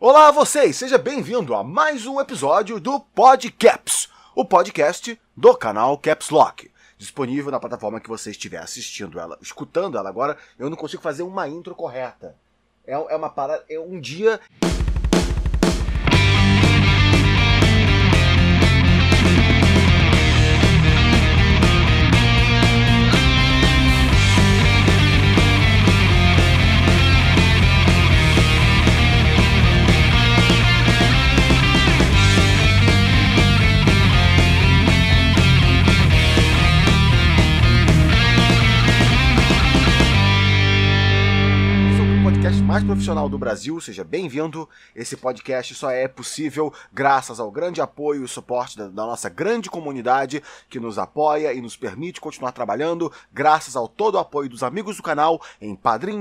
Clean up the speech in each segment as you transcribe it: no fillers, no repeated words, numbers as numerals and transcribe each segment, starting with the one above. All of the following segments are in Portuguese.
Olá a vocês, seja bem-vindo a mais um episódio do Podcaps, o podcast do canal Caps Lock. Disponível na plataforma que você estiver assistindo ela, escutando ela agora. Eu não consigo fazer uma intro correta. É uma parada, é um dia... mais profissional do Brasil, seja bem-vindo. Esse podcast só é possível graças ao grande apoio e suporte da nossa grande comunidade que nos apoia e nos permite continuar trabalhando, graças ao todo o apoio dos amigos do canal em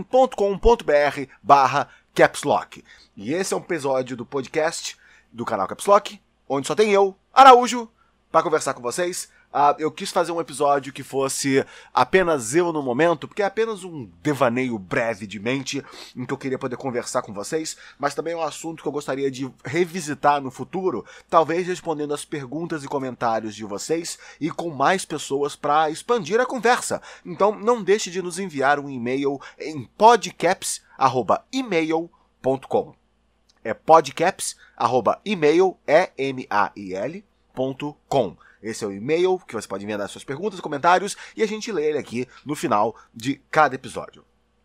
padrim.com.br/capslock. E esse é um episódio do podcast do canal Caps Lock, onde só tem eu, Araújo, para conversar com vocês. Eu quis fazer um episódio que fosse apenas eu no momento, porque é apenas um devaneio breve de mente em que eu queria poder conversar com vocês, mas também é um assunto que eu gostaria de revisitar no futuro, talvez respondendo as perguntas e comentários de vocês e com mais pessoas para expandir a conversa. Então não deixe de nos enviar um e-mail em podcaps@email.com. É podcaps@email.com. Esse é o e-mail que você pode enviar suas perguntas e comentários e a gente lê ele aqui no final de cada episódio.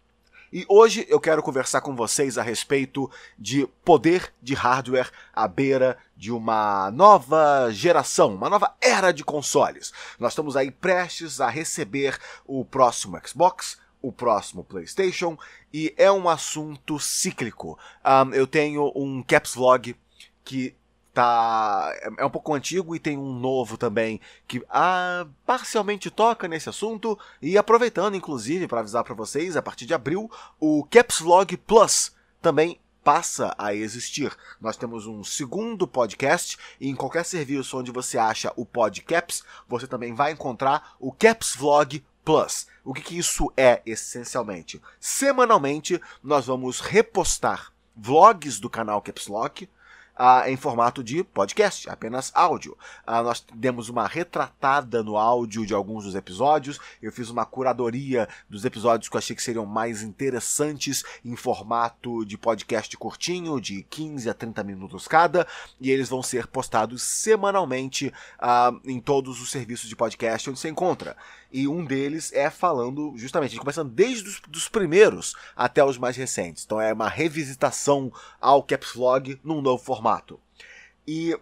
E hoje eu quero conversar com vocês a respeito de poder de hardware à beira de uma nova geração, uma nova era de consoles. Nós estamos aí prestes a receber o próximo Xbox, o próximo PlayStation, e é um assunto cíclico. Eu tenho um Caps Vlog que é um pouco antigo e tem um novo também que parcialmente toca nesse assunto, e aproveitando inclusive para avisar para vocês, a partir de abril o Caps Vlog Plus também passa a existir. Nós temos um segundo podcast e em qualquer serviço onde você acha o Podcaps, você também vai encontrar o Caps Vlog Plus. O que isso é essencialmente? Semanalmente nós vamos repostar vlogs do canal Caps Lock em formato de podcast, apenas áudio. Nós demos uma retratada no áudio de alguns dos episódios, eu fiz uma curadoria dos episódios que eu achei que seriam mais interessantes em formato de podcast curtinho, de 15 a 30 minutos cada, e eles vão ser postados semanalmente em todos os serviços de podcast onde você encontra. E um deles é falando justamente, começando desde os primeiros até os mais recentes. Então é uma revisitação ao Caps Vlog num novo formato. E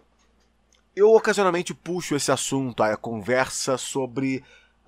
eu ocasionalmente puxo esse assunto, a conversa sobre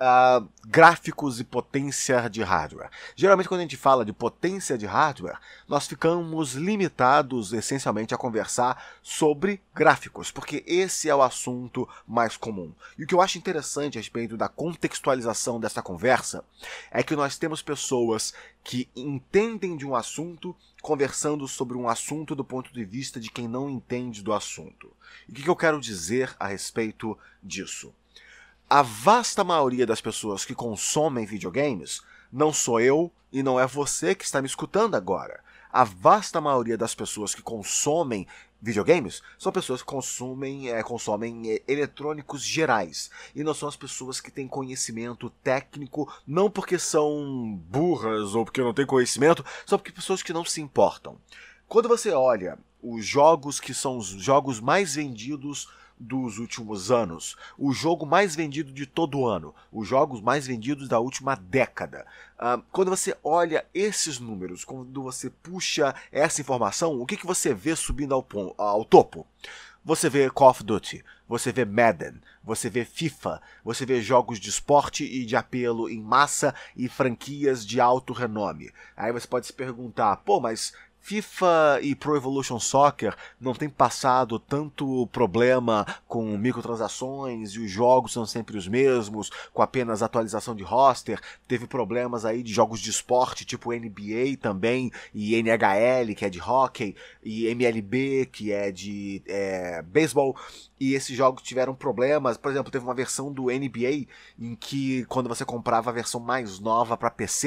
gráficos e potência de hardware. Geralmente quando a gente fala de potência de hardware, nós ficamos limitados essencialmente a conversar sobre gráficos, porque esse é o assunto mais comum. E o que eu acho interessante a respeito da contextualização dessa conversa é que nós temos pessoas que entendem de um assunto conversando sobre um assunto do ponto de vista de quem não entende do assunto. E o que eu quero dizer a respeito disso? A vasta maioria das pessoas que consomem videogames não sou eu e não é você que está me escutando agora. A vasta maioria das pessoas que consomem videogames são pessoas que consomem eletrônicos gerais. E não são as pessoas que têm conhecimento técnico, não porque são burras ou porque não têm conhecimento, só porque pessoas que não se importam. Quando você olha os jogos que são os jogos mais vendidos dos últimos anos, o jogo mais vendido de todo ano, os jogos mais vendidos da última década. Quando você olha esses números, quando você puxa essa informação, o que você vê subindo ao topo? Você vê Call of Duty, você vê Madden, você vê FIFA, você vê jogos de esporte e de apelo em massa e franquias de alto renome. Aí você pode se perguntar, mas FIFA e Pro Evolution Soccer não tem passado tanto problema com microtransações e os jogos são sempre os mesmos, com apenas atualização de roster. Teve problemas aí de jogos de esporte, tipo NBA também, e NHL, que é de hockey, e MLB, que é de beisebol, e esses jogos tiveram problemas. Por exemplo, teve uma versão do NBA em que, quando você comprava a versão mais nova para PC,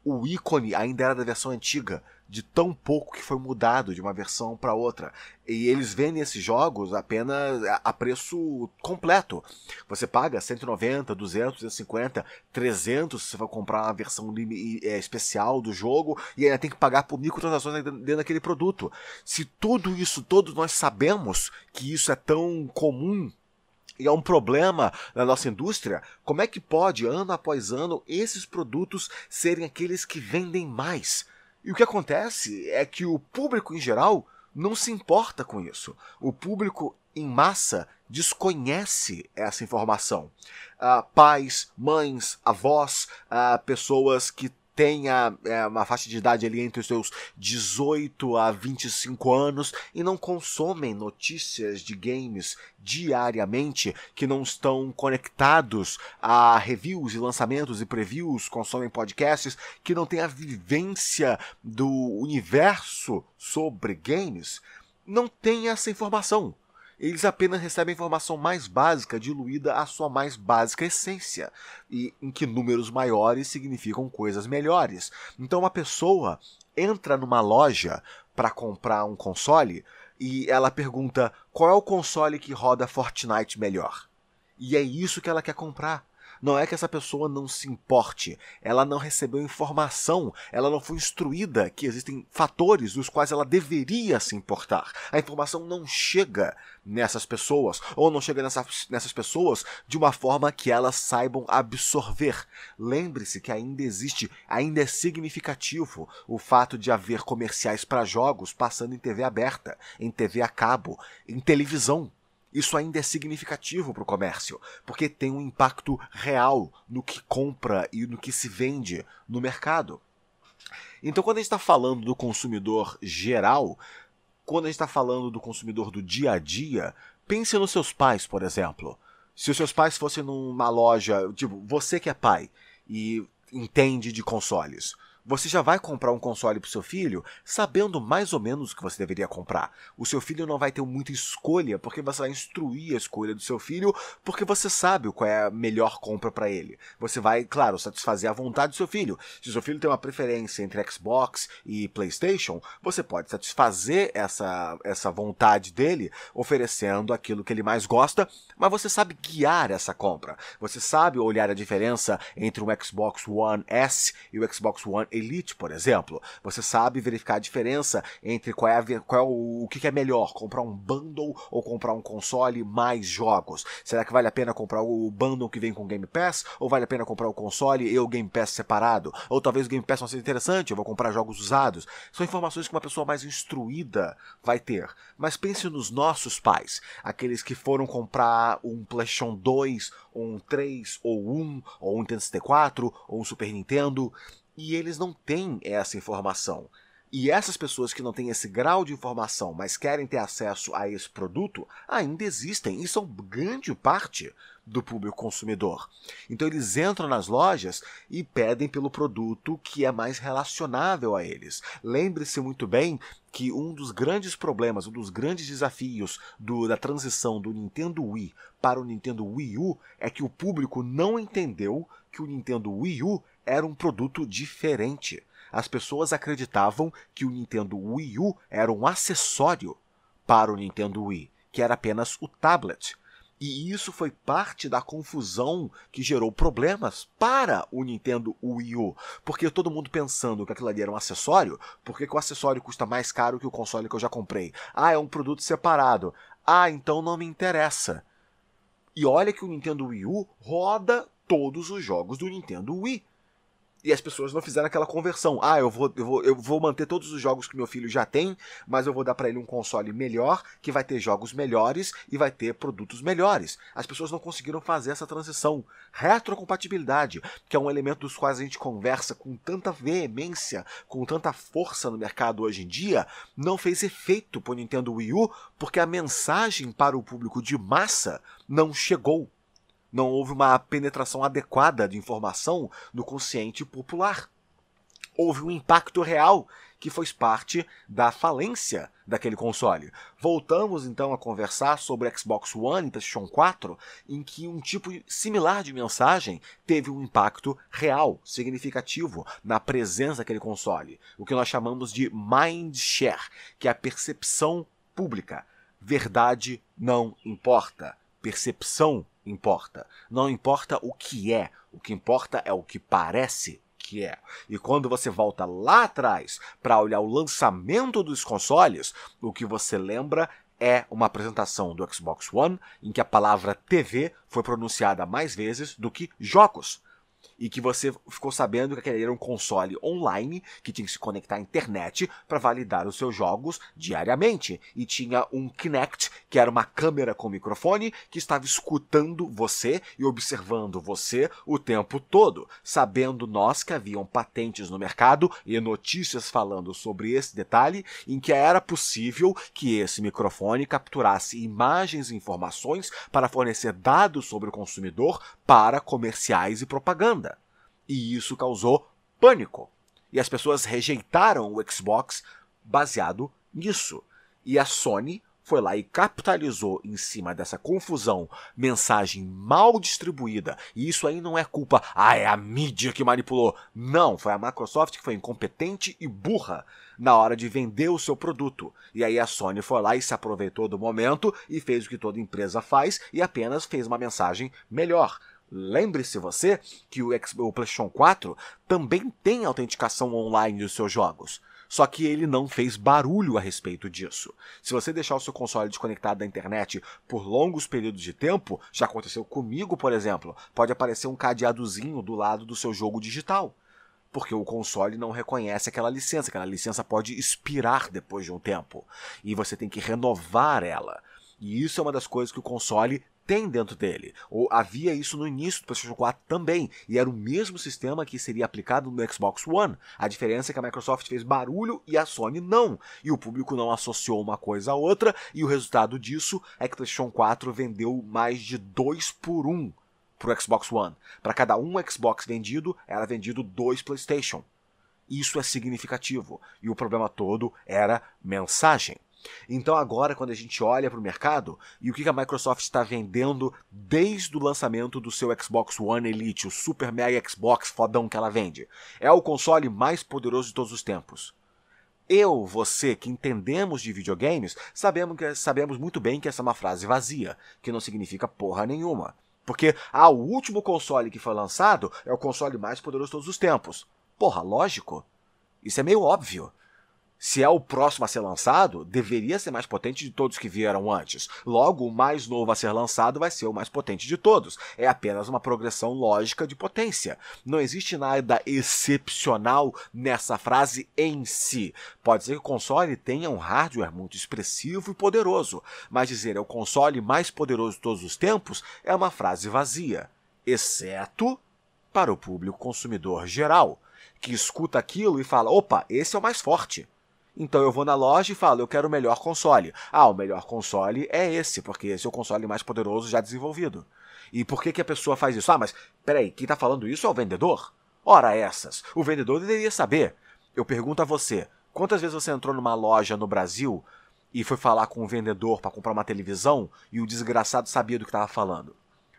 o ícone ainda era da versão antiga, de tão pouco que foi mudado de uma versão para outra. E eles vendem esses jogos apenas a preço completo. Você paga 190, 200, 250, 300 se você for comprar uma versão especial do jogo, e ainda tem que pagar por microtransações dentro daquele produto. Se tudo isso, todos nós sabemos que isso é tão comum e é um problema na nossa indústria, como é que pode, ano após ano, esses produtos serem aqueles que vendem mais? E o que acontece é que o público em geral não se importa com isso. O público em massa desconhece essa informação. Pais, mães, avós, pessoas que têm uma faixa de idade ali entre os seus 18 a 25 anos e não consomem notícias de games diariamente, que não estão conectados a reviews e lançamentos e previews, consomem podcasts, que não têm a vivência do universo sobre games, não têm essa informação. Eles apenas recebem a informação mais básica, diluída à sua mais básica essência, e em que números maiores significam coisas melhores. Então uma pessoa entra numa loja para comprar um console e ela pergunta qual é o console que roda Fortnite melhor. E é isso que ela quer comprar. Não é que essa pessoa não se importe, ela não recebeu informação, ela não foi instruída que existem fatores dos quais ela deveria se importar. A informação não chega nessas pessoas, ou não chega nessas pessoas de uma forma que elas saibam absorver. Lembre-se que ainda existe, ainda é significativo o fato de haver comerciais para jogos passando em TV aberta, em TV a cabo, em televisão. Isso ainda é significativo para o comércio, porque tem um impacto real no que compra e no que se vende no mercado. Então, quando a gente está falando do consumidor geral, quando a gente está falando do consumidor do dia a dia, pense nos seus pais, por exemplo. Se os seus pais fossem numa loja, tipo, você que é pai e entende de consoles, você já vai comprar um console para o seu filho sabendo mais ou menos o que você deveria comprar. O seu filho não vai ter muita escolha, porque você vai instruir a escolha do seu filho, porque você sabe qual é a melhor compra para ele. Você vai, claro, satisfazer a vontade do seu filho. Se o seu filho tem uma preferência entre Xbox e PlayStation, você pode satisfazer essa vontade dele oferecendo aquilo que ele mais gosta, mas você sabe guiar essa compra. Você sabe olhar a diferença entre um Xbox One S e o Xbox One Elite, por exemplo. Você sabe verificar a diferença entre o que é melhor, comprar um bundle ou comprar um console mais jogos. Será que vale a pena comprar o bundle que vem com o Game Pass, ou vale a pena comprar o console e o Game Pass separado? Ou talvez o Game Pass não seja interessante, eu vou comprar jogos usados. São informações que uma pessoa mais instruída vai ter. Mas pense nos nossos pais, aqueles que foram comprar um PlayStation 2, ou um 3, ou um Nintendo 64, ou um Super Nintendo, e eles não têm essa informação. E essas pessoas que não têm esse grau de informação, mas querem ter acesso a esse produto, ainda existem e são grande parte do público consumidor. Então eles entram nas lojas e pedem pelo produto que é mais relacionável a eles. Lembre-se muito bem que um dos grandes problemas, um dos grandes desafios da transição do Nintendo Wii para o Nintendo Wii U é que o público não entendeu que o Nintendo Wii U era um produto diferente. As pessoas acreditavam que o Nintendo Wii U era um acessório para o Nintendo Wii, que era apenas o tablet. E isso foi parte da confusão que gerou problemas para o Nintendo Wii U. Porque todo mundo pensando que aquilo ali era um acessório, por que o acessório custa mais caro que o console que eu já comprei? Ah, é um produto separado. Ah, então não me interessa. E olha que o Nintendo Wii U roda todos os jogos do Nintendo Wii. E as pessoas não fizeram aquela conversão. Ah, eu vou manter todos os jogos que meu filho já tem, mas eu vou dar para ele um console melhor, que vai ter jogos melhores e vai ter produtos melhores. As pessoas não conseguiram fazer essa transição. Retrocompatibilidade, que é um elemento dos quais a gente conversa com tanta veemência, com tanta força no mercado hoje em dia, não fez efeito para o Nintendo Wii U, porque a mensagem para o público de massa não chegou. Não houve uma penetração adequada de informação no consciente popular. Houve um impacto real que fez parte da falência daquele console. Voltamos então a conversar sobre Xbox One e PlayStation 4, em que um tipo similar de mensagem teve um impacto real, significativo, na presença daquele console. O que nós chamamos de mind share, que é a percepção pública. Verdade não importa. Percepção importa. Não importa o que importa é o que parece que é. E quando você volta lá atrás para olhar o lançamento dos consoles, o que você lembra é uma apresentação do Xbox One em que a palavra TV foi pronunciada mais vezes do que jogos. E que você ficou sabendo que aquele era um console online que tinha que se conectar à internet para validar os seus jogos diariamente. E tinha um Kinect, que era uma câmera com microfone, que estava escutando você e observando você o tempo todo. Sabendo nós que haviam patentes no mercado e notícias falando sobre esse detalhe, em que era possível que esse microfone capturasse imagens e informações para fornecer dados sobre o consumidor para comerciais e propaganda. E isso causou pânico. E as pessoas rejeitaram o Xbox baseado nisso. E a Sony foi lá e capitalizou em cima dessa confusão, mensagem mal distribuída. E isso aí não é culpa, é a mídia que manipulou. Não, foi a Microsoft que foi incompetente e burra na hora de vender o seu produto. E aí a Sony foi lá e se aproveitou do momento e fez o que toda empresa faz e apenas fez uma mensagem melhor. Lembre-se você que o PlayStation 4 também tem autenticação online dos seus jogos. Só que ele não fez barulho a respeito disso. Se você deixar o seu console desconectado da internet por longos períodos de tempo, já aconteceu comigo, por exemplo, pode aparecer um cadeadozinho do lado do seu jogo digital. Porque o console não reconhece aquela licença pode expirar depois de um tempo. E você tem que renovar ela. E isso é uma das coisas que o console tem dentro dele. Ou havia isso no início do PlayStation 4 também, e era o mesmo sistema que seria aplicado no Xbox One. A diferença é que a Microsoft fez barulho e a Sony não. E o público não associou uma coisa a outra, e o resultado disso é que o PlayStation 4 vendeu mais de 2 por 1 para o Xbox One. Para cada um Xbox vendido, era vendido 2 PlayStation. Isso é significativo. E o problema todo era mensagem. Então agora, quando a gente olha para o mercado, e o que a Microsoft está vendendo desde o lançamento do seu Xbox One Elite, o Super Mega Xbox fodão que ela vende, é o console mais poderoso de todos os tempos. Você, que entendemos de videogames, sabemos muito bem que essa é uma frase vazia, que não significa porra nenhuma. Porque, o último console que foi lançado é o console mais poderoso de todos os tempos. Porra, lógico. Isso é meio óbvio. Se é o próximo a ser lançado, deveria ser mais potente de todos que vieram antes. Logo, o mais novo a ser lançado vai ser o mais potente de todos. É apenas uma progressão lógica de potência. Não existe nada excepcional nessa frase em si. Pode ser que o console tenha um hardware muito expressivo e poderoso, mas dizer é o console mais poderoso de todos os tempos é uma frase vazia, exceto para o público consumidor geral, que escuta aquilo e fala, opa, esse é o mais forte. Então eu vou na loja e falo, eu quero o melhor console. O melhor console é esse, porque esse é o console mais poderoso já desenvolvido. E por que a pessoa faz isso? Mas peraí, quem está falando isso é o vendedor? Ora essas, o vendedor deveria saber. Eu pergunto a você, quantas vezes você entrou numa loja no Brasil e foi falar com o vendedor para comprar uma televisão e o desgraçado sabia do que estava falando?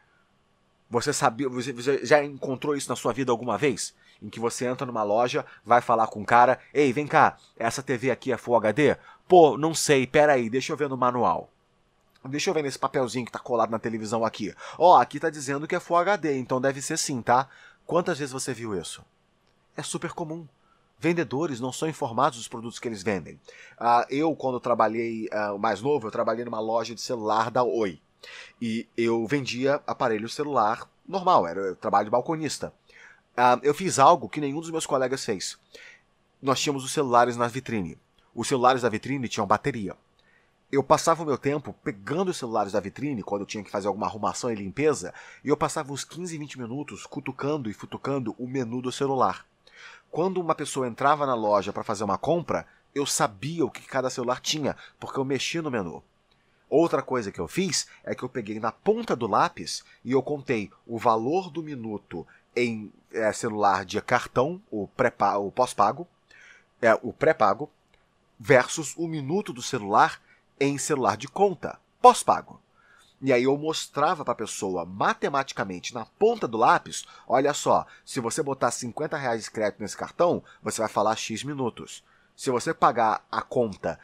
Você já encontrou isso na sua vida alguma vez? Em que você entra numa loja, vai falar com um cara, ei, vem cá, essa TV aqui é Full HD? Pô, não sei, peraí, deixa eu ver no manual. Deixa eu ver nesse papelzinho que tá colado na televisão aqui. Aqui tá dizendo que é Full HD, então deve ser sim, tá? Quantas vezes você viu isso? É super comum. Vendedores não são informados dos produtos que eles vendem. Eu, quando trabalhei mais novo, eu trabalhei numa loja de celular da Oi. E eu vendia aparelho celular normal, era trabalho de balconista. Eu fiz algo que nenhum dos meus colegas fez. Nós tínhamos os celulares na vitrine. Os celulares da vitrine tinham bateria. Eu passava o meu tempo pegando os celulares da vitrine, quando eu tinha que fazer alguma arrumação e limpeza, e eu passava uns 15, 20 minutos cutucando e futucando o menu do celular. Quando uma pessoa entrava na loja para fazer uma compra, eu sabia o que cada celular tinha, porque eu mexia no menu. Outra coisa que eu fiz é que eu peguei na ponta do lápis e eu contei o valor do minuto em celular de cartão, o pós-pago, É o pré-pago versus o minuto do celular em celular de conta, pós-pago. E aí eu mostrava para a pessoa matematicamente na ponta do lápis, olha só, se você botar R$ 50 de crédito nesse cartão, você vai falar X minutos. Se você pagar a conta,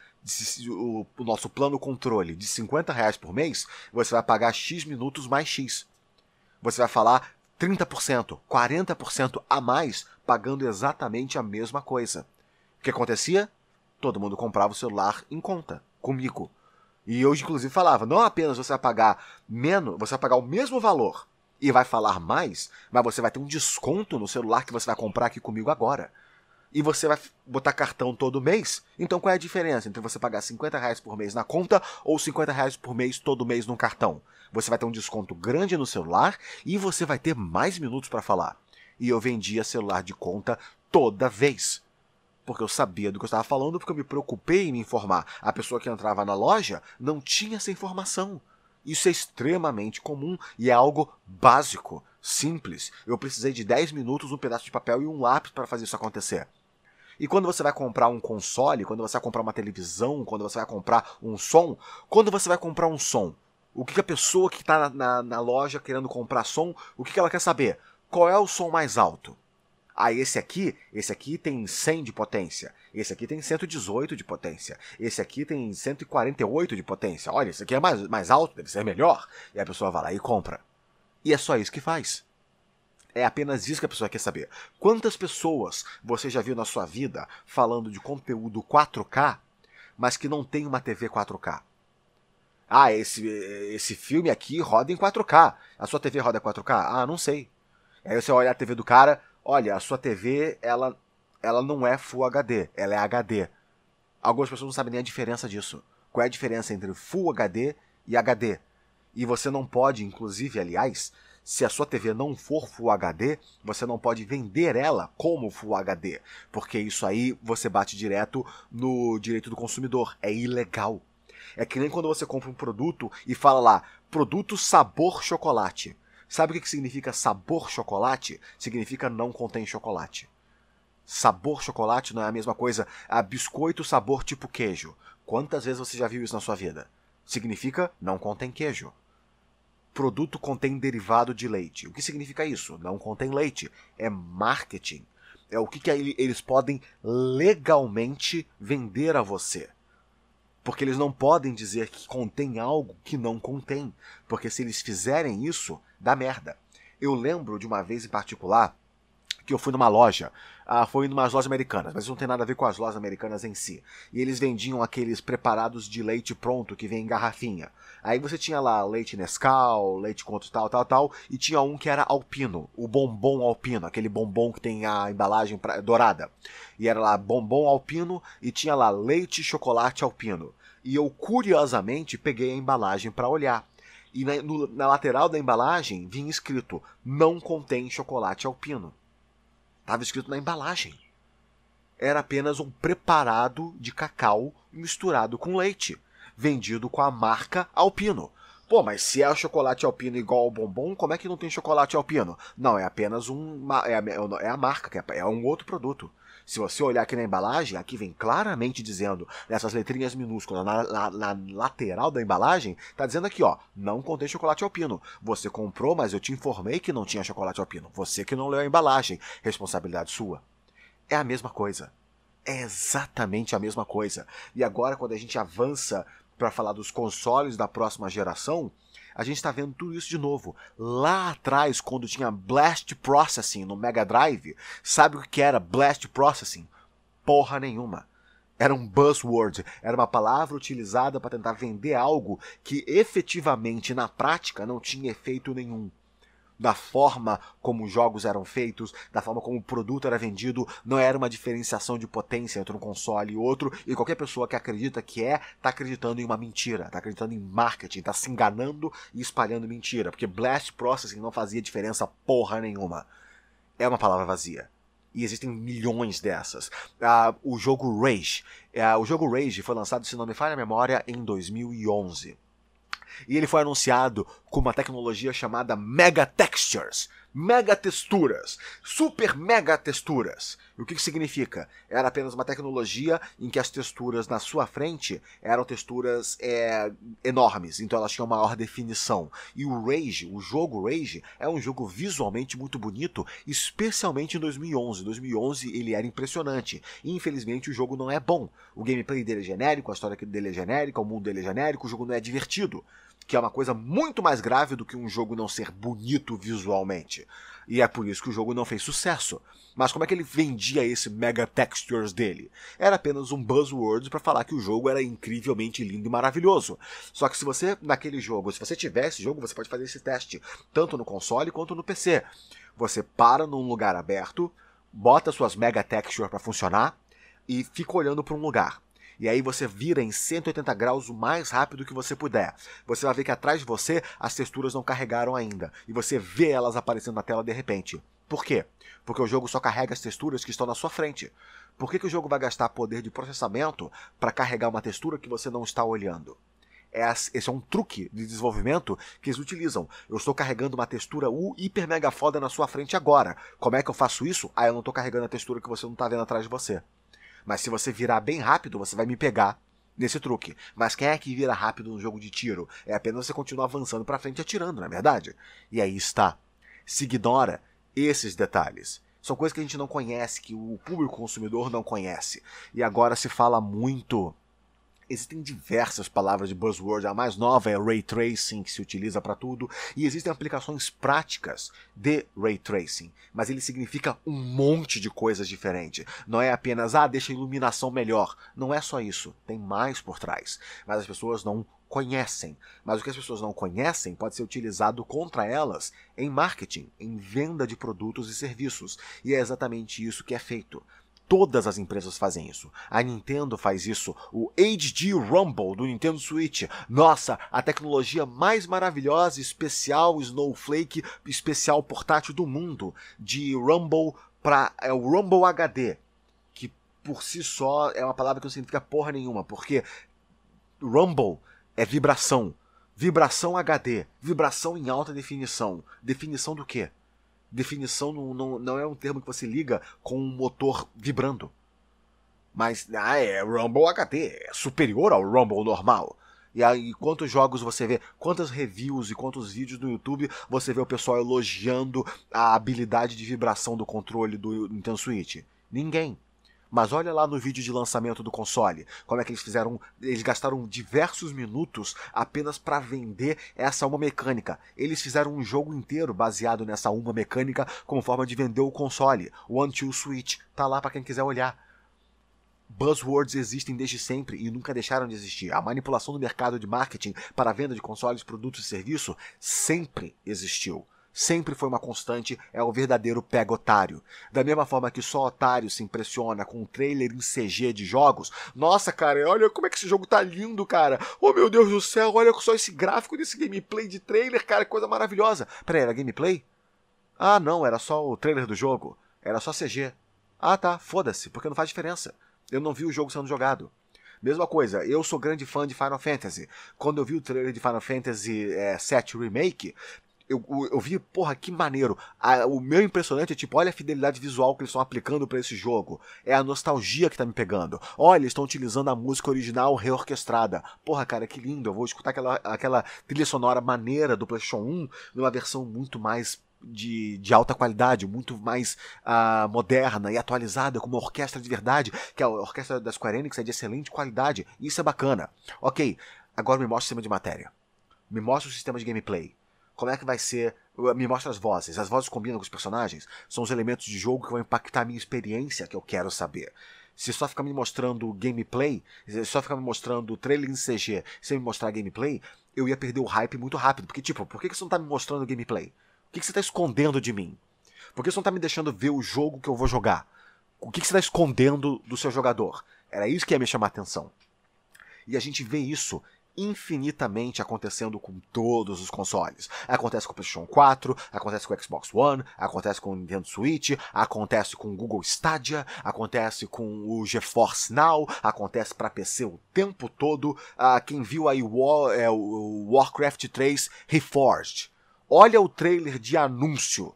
o nosso plano controle de R$ 50 por mês, você vai pagar X minutos mais X. Você vai falar 30%, 40% a mais, pagando exatamente a mesma coisa. O que acontecia? Todo mundo comprava o celular em conta, comigo. E eu, inclusive, falava, não apenas você vai pagar menos, você vai pagar o mesmo valor e vai falar mais, mas você vai ter um desconto no celular que você vai comprar aqui comigo agora. E você vai botar cartão todo mês. Então qual é a diferença entre você pagar R$ 50 por mês na conta ou R$ 50 por mês todo mês no cartão? Você vai ter um desconto grande no celular e você vai ter mais minutos para falar. E eu vendia celular de conta toda vez. Porque eu sabia do que eu estava falando, porque eu me preocupei em me informar. A pessoa que entrava na loja não tinha essa informação. Isso é extremamente comum e é algo básico, simples. Eu precisei de 10 minutos, um pedaço de papel e um lápis para fazer isso acontecer. E quando você vai comprar um console, quando você vai comprar uma televisão, quando você vai comprar um som, quando você vai comprar um som, o que a pessoa que está na loja querendo comprar som, o que ela quer saber? Qual é o som mais alto? Ah, esse aqui tem 100 de potência, esse aqui tem 118 de potência, esse aqui tem 148 de potência, olha, esse aqui é mais alto, deve ser melhor. E a pessoa vai lá e compra. E é só isso que faz. É apenas isso que a pessoa quer saber. Quantas pessoas você já viu na sua vida falando de conteúdo 4K, mas que não tem uma TV 4K? Ah, esse filme aqui roda em 4K. A sua TV roda em 4K? Ah, não sei. Aí você olha a TV do cara, olha, a sua TV, ela não é Full HD, ela é HD. Algumas pessoas não sabem nem a diferença disso. Qual é a diferença entre Full HD e HD? E você não pode, inclusive, aliás, se a sua TV não for Full HD, você não pode vender ela como Full HD, porque isso aí você bate direto no direito do consumidor, é ilegal. É que nem quando você compra um produto e fala lá, produto sabor chocolate. Sabe o que significa sabor chocolate? Significa não contém chocolate. Sabor chocolate não é a mesma coisa a biscoito sabor tipo queijo. Quantas vezes você já viu isso na sua vida? Significa não contém queijo. Produto contém derivado de leite. O que significa isso? Não contém leite. É marketing. É o que eles podem legalmente vender a você. Porque eles não podem dizer que contém algo que não contém. Porque se eles fizerem isso, dá merda. Eu lembro de uma vez em particular que eu fui numa loja, foi numa lojas americanas, mas isso não tem nada a ver com as lojas americanas em si. E eles vendiam aqueles preparados de leite pronto que vem em garrafinha. Aí você tinha lá leite Nescau, leite com tal, e tinha um que era alpino, o bombom alpino, aquele bombom que tem a embalagem dourada. E era lá bombom alpino e tinha lá leite e chocolate alpino. E eu, curiosamente, peguei a embalagem para olhar. E na lateral da embalagem vinha escrito, não contém chocolate alpino. Estava escrito na embalagem. Era apenas um preparado de cacau misturado com leite, vendido com a marca Alpino. Pô, mas se é o chocolate alpino igual ao bombom, como é que não tem chocolate alpino? Não, é apenas é a marca, é um outro produto. Se você olhar aqui na embalagem, aqui vem claramente dizendo, nessas letrinhas minúsculas, na lateral da embalagem, tá dizendo aqui, ó, não contém chocolate alpino. Você comprou, mas eu te informei que não tinha chocolate alpino. Você que não leu a embalagem. Responsabilidade sua. É a mesma coisa. É exatamente a mesma coisa. E agora, quando a gente avança para falar dos consoles da próxima geração, a gente está vendo tudo isso de novo. Lá atrás, quando tinha Blast Processing no Mega Drive, sabe o que era Blast Processing? Porra nenhuma. Era um buzzword, era uma palavra utilizada para tentar vender algo que efetivamente, na prática, não tinha efeito nenhum. Da forma como os jogos eram feitos, da forma como o produto era vendido, não era uma diferenciação de potência entre um console e outro, e qualquer pessoa que acredita que está acreditando em uma mentira, está acreditando em marketing, está se enganando e espalhando mentira, porque Blast Processing não fazia diferença porra nenhuma. É uma palavra vazia. E existem milhões dessas. O jogo Rage. O jogo Rage foi lançado, se não me falha a memória, em 2011. E ele foi anunciado com uma tecnologia chamada Mega Textures. mega texturas, super mega texturas. E o que significa? Era apenas uma tecnologia em que as texturas na sua frente eram texturas enormes, então elas tinham maior definição. E o Rage, o jogo Rage, é um jogo visualmente muito bonito, especialmente em 2011. 2011 ele era impressionante. E, infelizmente o jogo não é bom. O gameplay dele é genérico, a história dele é genérica, o mundo dele é genérico, o jogo não é divertido. Que é uma coisa muito mais grave do que um jogo não ser bonito visualmente. E é por isso que o jogo não fez sucesso. Mas como é que ele vendia esse mega textures dele? Era apenas um buzzword para falar que o jogo era incrivelmente lindo e maravilhoso. Só que se você, naquele jogo, se você tiver esse jogo, você pode fazer esse teste, tanto no console quanto no PC. Você para num lugar aberto, bota suas mega textures para funcionar e fica olhando para um lugar. E aí você vira em 180 graus o mais rápido que você puder. Você vai ver que atrás de você as texturas não carregaram ainda. E você vê elas aparecendo na tela de repente. Por quê? Porque o jogo só carrega as texturas que estão na sua frente. Por que o jogo vai gastar poder de processamento para carregar uma textura que você não está olhando? Esse é um truque de desenvolvimento que eles utilizam. Eu estou carregando uma textura hiper mega foda na sua frente agora. Como é que eu faço isso? Eu não estou carregando a textura que você não está vendo atrás de você. Mas se você virar bem rápido, você vai me pegar nesse truque. Mas quem é que vira rápido no jogo de tiro? É apenas você continuar avançando pra frente e atirando, não é verdade? E aí está. Se ignora esses detalhes. São coisas que a gente não conhece, que o público consumidor não conhece. E agora se fala muito. Existem diversas palavras de buzzword, a mais nova é Ray Tracing, que se utiliza para tudo, e existem aplicações práticas de Ray Tracing, mas ele significa um monte de coisas diferentes. Não é apenas, deixa a iluminação melhor. Não é só isso, tem mais por trás, mas as pessoas não conhecem. Mas o que as pessoas não conhecem pode ser utilizado contra elas em marketing, em venda de produtos e serviços, e é exatamente isso que é feito. Todas as empresas fazem isso. A Nintendo faz isso. O HD Rumble do Nintendo Switch. Nossa, a tecnologia mais maravilhosa, especial, Snowflake, especial portátil do mundo. De Rumble é o Rumble HD. Que por si só é uma palavra que não significa porra nenhuma. Porque Rumble é vibração. Vibração HD. Vibração em alta definição. Definição do quê? Definição não é um termo que você liga com um motor vibrando. Mas é Rumble HD, é superior ao Rumble normal. E aí, quantos jogos você vê, quantas reviews e quantos vídeos no YouTube você vê o pessoal elogiando a habilidade de vibração do controle do Nintendo Switch? Ninguém. Mas olha lá no vídeo de lançamento do console, como é que eles fizeram, eles gastaram diversos minutos apenas para vender essa uma mecânica. Eles fizeram um jogo inteiro baseado nessa uma mecânica como forma de vender o console. O One-Two Switch tá lá para quem quiser olhar. Buzzwords existem desde sempre e nunca deixaram de existir. A manipulação do mercado de marketing para a venda de consoles, produtos e serviços sempre existiu. Sempre foi uma constante, é o verdadeiro pega-otário. Da mesma forma que só otário se impressiona com um trailer em CG de jogos. Nossa, cara, olha como é que esse jogo tá lindo, cara. Oh, meu Deus do céu, olha só esse gráfico desse gameplay de trailer, cara, que coisa maravilhosa. Peraí, era gameplay? Ah, não, era só o trailer do jogo. Era só CG. Ah, tá, foda-se, porque não faz diferença. Eu não vi o jogo sendo jogado. Mesma coisa, eu sou grande fã de Final Fantasy. Quando eu vi o trailer de Final Fantasy VII Remake... Eu vi, porra, que maneiro. O meu impressionante é tipo, olha a fidelidade visual que eles estão aplicando pra esse jogo. É a nostalgia que tá me pegando. Olha, eles estão utilizando a música original reorquestrada. Porra, cara, que lindo. Eu vou escutar aquela trilha sonora maneira do PlayStation 1 numa versão muito mais de alta qualidade, muito mais moderna e atualizada, com uma orquestra de verdade, que a orquestra da Square Enix é de excelente qualidade. Isso é bacana. Ok, agora me mostra o sistema de matéria. Me mostra o sistema de gameplay. Como é que vai ser? Me mostra as vozes. As vozes combinam com os personagens? São os elementos de jogo que vão impactar a minha experiência que eu quero saber. Se só ficar me mostrando gameplay, se só ficar me mostrando trailer em CG sem me mostrar gameplay, eu ia perder o hype muito rápido. Porque, tipo, por que você não tá me mostrando gameplay? O que você tá escondendo de mim? Por que você não tá me deixando ver o jogo que eu vou jogar? O que você tá escondendo do seu jogador? Era isso que ia me chamar a atenção. E a gente vê isso infinitamente acontecendo com todos os consoles. Acontece com o PlayStation 4, acontece com o Xbox One, acontece com o Nintendo Switch, acontece com o Google Stadia, acontece com o GeForce Now, acontece para PC o tempo todo. Quem viu aí o Warcraft 3 Reforged, olha o trailer de anúncio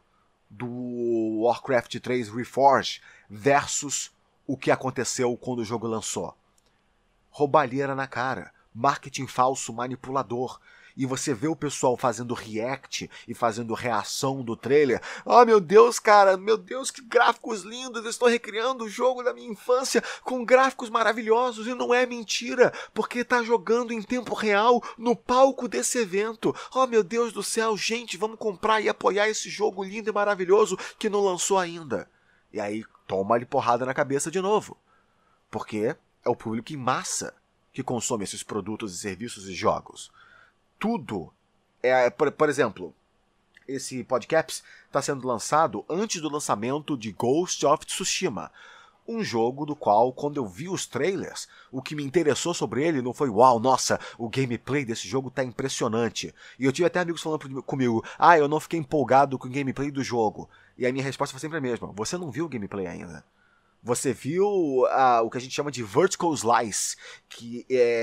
do Warcraft 3 Reforged versus o que aconteceu quando o jogo lançou. Roubalheira na cara, marketing falso manipulador. E você vê o pessoal fazendo react e fazendo reação do trailer. Oh, meu Deus, cara, meu Deus, que gráficos lindos. Eles estão recriando o jogo da minha infância com gráficos maravilhosos. E não é mentira, porque tá jogando em tempo real no palco desse evento. Oh, meu Deus do céu, gente, vamos comprar e apoiar esse jogo lindo e maravilhoso que não lançou ainda. E aí toma-lhe porrada na cabeça de novo. Porque é o público em massa que consome esses produtos e serviços e jogos. Tudo por exemplo, esse podcast está sendo lançado antes do lançamento de Ghost of Tsushima, um jogo do qual, quando eu vi os trailers, o que me interessou sobre ele não foi uau, nossa, o gameplay desse jogo tá impressionante. E eu tive até amigos falando comigo, eu não fiquei empolgado com o gameplay do jogo. E a minha resposta foi sempre a mesma, você não viu o gameplay ainda. Você viu o que a gente chama de Vertical Slice, que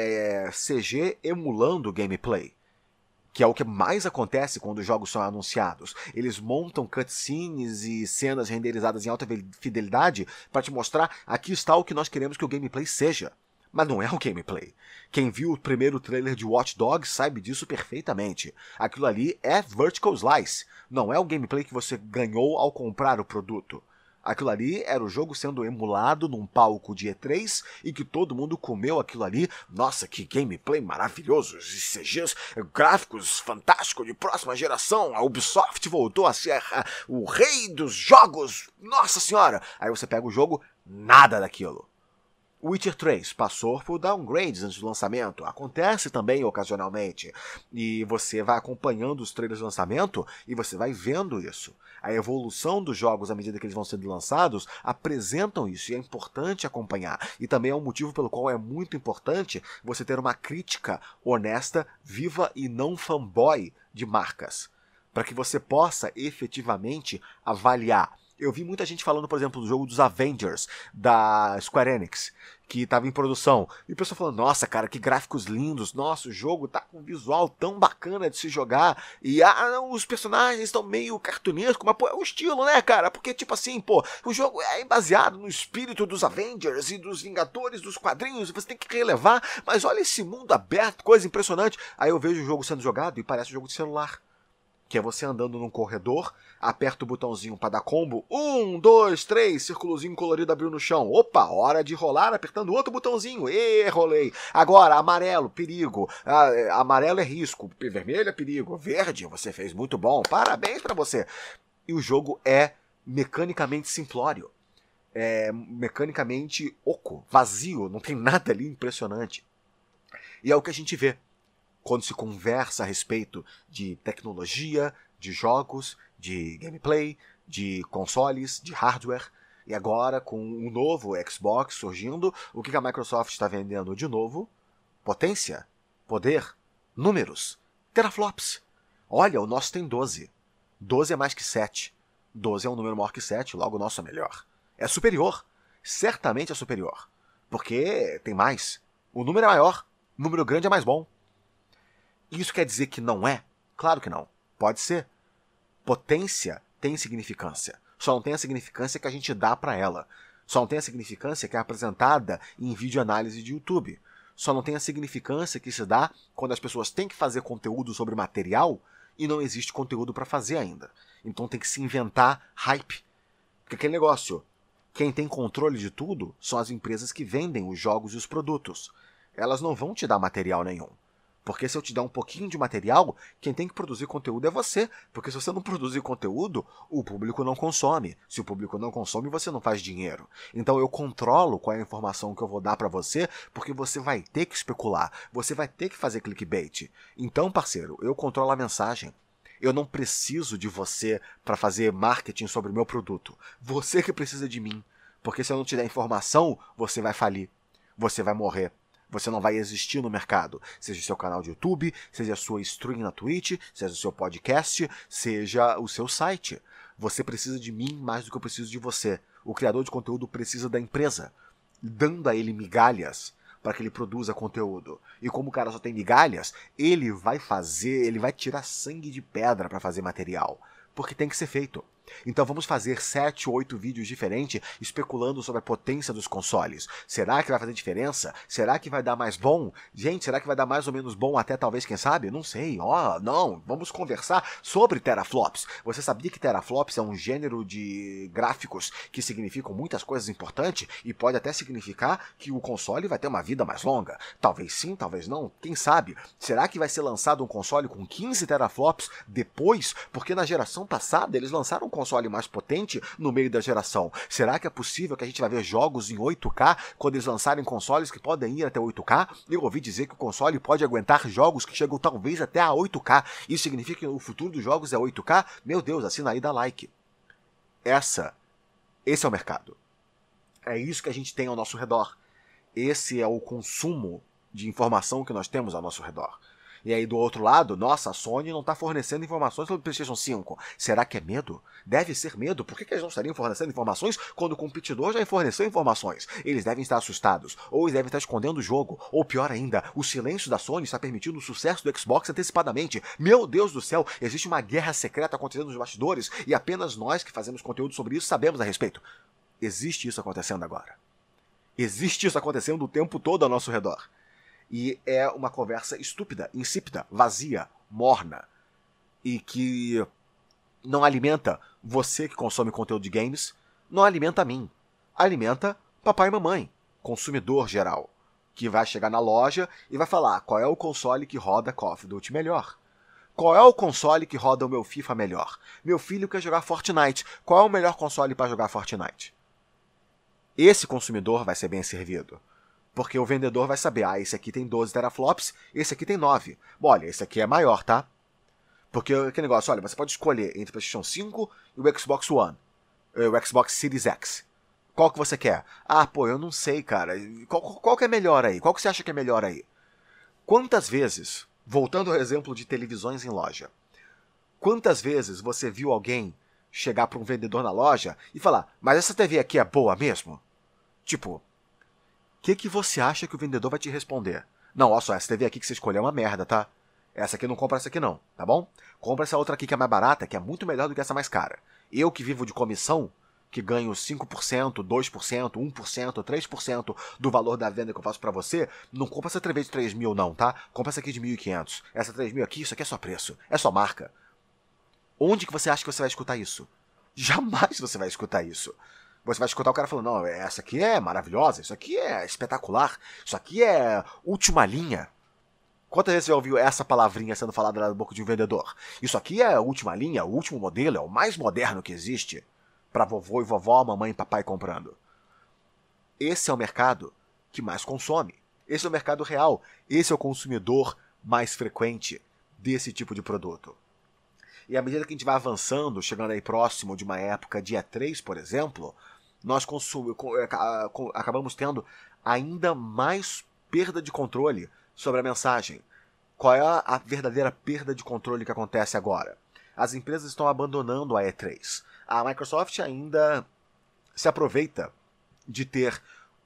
é CG emulando o gameplay. Que é o que mais acontece quando os jogos são anunciados. Eles montam cutscenes e cenas renderizadas em alta fidelidade para te mostrar aqui está o que nós queremos que o gameplay seja. Mas não é o gameplay. Quem viu o primeiro trailer de Watch Dogs sabe disso perfeitamente. Aquilo ali é Vertical Slice. Não é o gameplay que você ganhou ao comprar o produto. Aquilo ali era o jogo sendo emulado num palco de E3 e que todo mundo comeu aquilo ali. Nossa, que gameplay maravilhoso, CGs, gráficos fantásticos de próxima geração. A Ubisoft voltou a ser o rei dos jogos. Nossa senhora! Aí você pega o jogo, nada daquilo. Witcher 3 passou por downgrades antes do lançamento, acontece também ocasionalmente, e você vai acompanhando os trailers de lançamento e você vai vendo isso. A evolução dos jogos à medida que eles vão sendo lançados apresentam isso, e é importante acompanhar. E também é um motivo pelo qual é muito importante você ter uma crítica honesta, viva e não fanboy de marcas, para que você possa efetivamente avaliar. Eu vi muita gente falando, por exemplo, do jogo dos Avengers, da Square Enix, que estava em produção. E o pessoal falando, nossa, cara, que gráficos lindos. Nossa, o jogo tá com um visual tão bacana de se jogar. E os personagens estão meio cartunescos, mas pô, é o estilo, né, cara? Porque, tipo assim, pô, o jogo é baseado no espírito dos Avengers e dos Vingadores dos quadrinhos. Você tem que relevar, mas olha esse mundo aberto, coisa impressionante. Aí eu vejo o jogo sendo jogado e parece um jogo de celular. Que é você andando num corredor, aperta o botãozinho para dar combo, 1, 2, 3, círculozinho colorido abriu no chão, opa, hora de rolar, apertando outro botãozinho, rolei, agora amarelo, perigo, amarelo é risco, vermelho é perigo, verde, você fez muito bom, parabéns para você. E o jogo é mecanicamente simplório, é mecanicamente oco, vazio, não tem nada ali impressionante. E é o que a gente vê quando se conversa a respeito de tecnologia, de jogos, de gameplay, de consoles, de hardware. E agora, com o novo Xbox surgindo, o que a Microsoft está vendendo de novo? Potência, poder, números, teraflops. Olha, o nosso tem 12. 12 é mais que 7. 12 é um número maior que 7, logo o nosso é melhor. É superior. Certamente é superior. Porque tem mais. O número é maior. O número grande é mais bom. Isso quer dizer que não é? Claro que não. Pode ser. Potência tem significância. Só não tem a significância que a gente dá para ela. Só não tem a significância que é apresentada em videoanálise de YouTube. Só não tem a significância que se dá quando as pessoas têm que fazer conteúdo sobre material e não existe conteúdo para fazer ainda. Então tem que se inventar hype. Porque aquele negócio, quem tem controle de tudo são as empresas que vendem os jogos e os produtos. Elas não vão te dar material nenhum. Porque se eu te dar um pouquinho de material, quem tem que produzir conteúdo é você. Porque se você não produzir conteúdo, o público não consome. Se o público não consome, você não faz dinheiro. Então eu controlo qual é a informação que eu vou dar para você, porque você vai ter que especular. Você vai ter que fazer clickbait. Então, parceiro, eu controlo a mensagem. Eu não preciso de você para fazer marketing sobre o meu produto. Você que precisa de mim. Porque se eu não te der informação, você vai falir. Você vai morrer. Você não vai existir no mercado, seja o seu canal de YouTube, seja a sua stream na Twitch, seja o seu podcast, seja o seu site. Você precisa de mim mais do que eu preciso de você. O criador de conteúdo precisa da empresa, dando a ele migalhas para que ele produza conteúdo. E como o cara só tem migalhas, ele vai tirar sangue de pedra para fazer material, porque tem que ser feito. Então vamos fazer 7, 8 vídeos diferentes especulando sobre a potência dos consoles. Será que vai fazer diferença? Será que vai dar mais bom? Gente, será que vai dar mais ou menos bom até talvez, quem sabe? Não sei. Não. Vamos conversar sobre teraflops. Você sabia que teraflops é um gênero de gráficos que significam muitas coisas importantes e pode até significar que o console vai ter uma vida mais longa? Talvez sim, talvez não. Quem sabe? Será que vai ser lançado um console com 15 teraflops depois? Porque na geração passada eles lançaram um console mais potente no meio da geração. Será que é possível que a gente vai ver jogos em 8K quando eles lançarem consoles que podem ir até 8K? Eu ouvi dizer que o console pode aguentar jogos que chegam talvez até a 8K. Isso significa que o futuro dos jogos é 8K? Meu Deus, assina aí e dá like. Esse é o mercado. É isso que a gente tem ao nosso redor. Esse é o consumo de informação que nós temos ao nosso redor. E aí do outro lado, nossa, a Sony não está fornecendo informações sobre o PlayStation 5. Será que é medo? Deve ser medo. Por que eles não estariam fornecendo informações quando o competidor já forneceu informações? Eles devem estar assustados, ou eles devem estar escondendo o jogo, ou pior ainda, o silêncio da Sony está permitindo o sucesso do Xbox antecipadamente. Meu Deus do céu, existe uma guerra secreta acontecendo nos bastidores e apenas nós que fazemos conteúdo sobre isso sabemos a respeito. Existe isso acontecendo agora. Existe isso acontecendo o tempo todo ao nosso redor. E é uma conversa estúpida, insípida, vazia, morna. E que não alimenta você que consome conteúdo de games, não alimenta a mim. Alimenta papai e mamãe, consumidor geral, que vai chegar na loja e vai falar qual é o console que roda Call of Duty melhor. Qual é o console que roda o meu FIFA melhor? Meu filho quer jogar Fortnite. Qual é o melhor console para jogar Fortnite? Esse consumidor vai ser bem servido. Porque o vendedor vai saber, esse aqui tem 12 teraflops, esse aqui tem 9. Bom, olha, esse aqui é maior, tá? Porque aquele negócio, olha, você pode escolher entre o PlayStation 5 e o Xbox One, o Xbox Series X. Qual que você quer? Eu não sei, cara. Qual que é melhor aí? Qual que você acha que é melhor aí? Quantas vezes, voltando ao exemplo de televisões em loja, quantas vezes você viu alguém chegar para um vendedor na loja e falar, mas essa TV aqui é boa mesmo? Tipo, o que você acha que o vendedor vai te responder? Não, olha só, essa TV aqui que você escolheu é uma merda, tá? Essa aqui não compra essa aqui não, tá bom? Compra essa outra aqui que é mais barata, que é muito melhor do que essa mais cara. Eu que vivo de comissão, que ganho 5%, 2%, 1%, 3% do valor da venda que eu faço pra você, não compra essa TV de 3 mil não, tá? Compra essa aqui de 1.500. Essa 3 mil aqui, isso aqui é só preço, é só marca. Onde que você acha que você vai escutar isso? Jamais você vai escutar isso. Você vai escutar o cara falando, não, essa aqui é maravilhosa, isso aqui é espetacular, isso aqui é última linha. Quantas vezes você já ouviu essa palavrinha sendo falada na boca de um vendedor? Isso aqui é a última linha, o último modelo, é o mais moderno que existe. Para vovô e vovó, mamãe e papai comprando. Esse é o mercado que mais consome. Esse é o mercado real. Esse é o consumidor mais frequente desse tipo de produto. E à medida que a gente vai avançando, chegando aí próximo de uma época de E3, por exemplo, nós acabamos tendo ainda mais perda de controle sobre a mensagem. Qual é a verdadeira perda de controle que acontece agora? As empresas estão abandonando a E3. A Microsoft ainda se aproveita de ter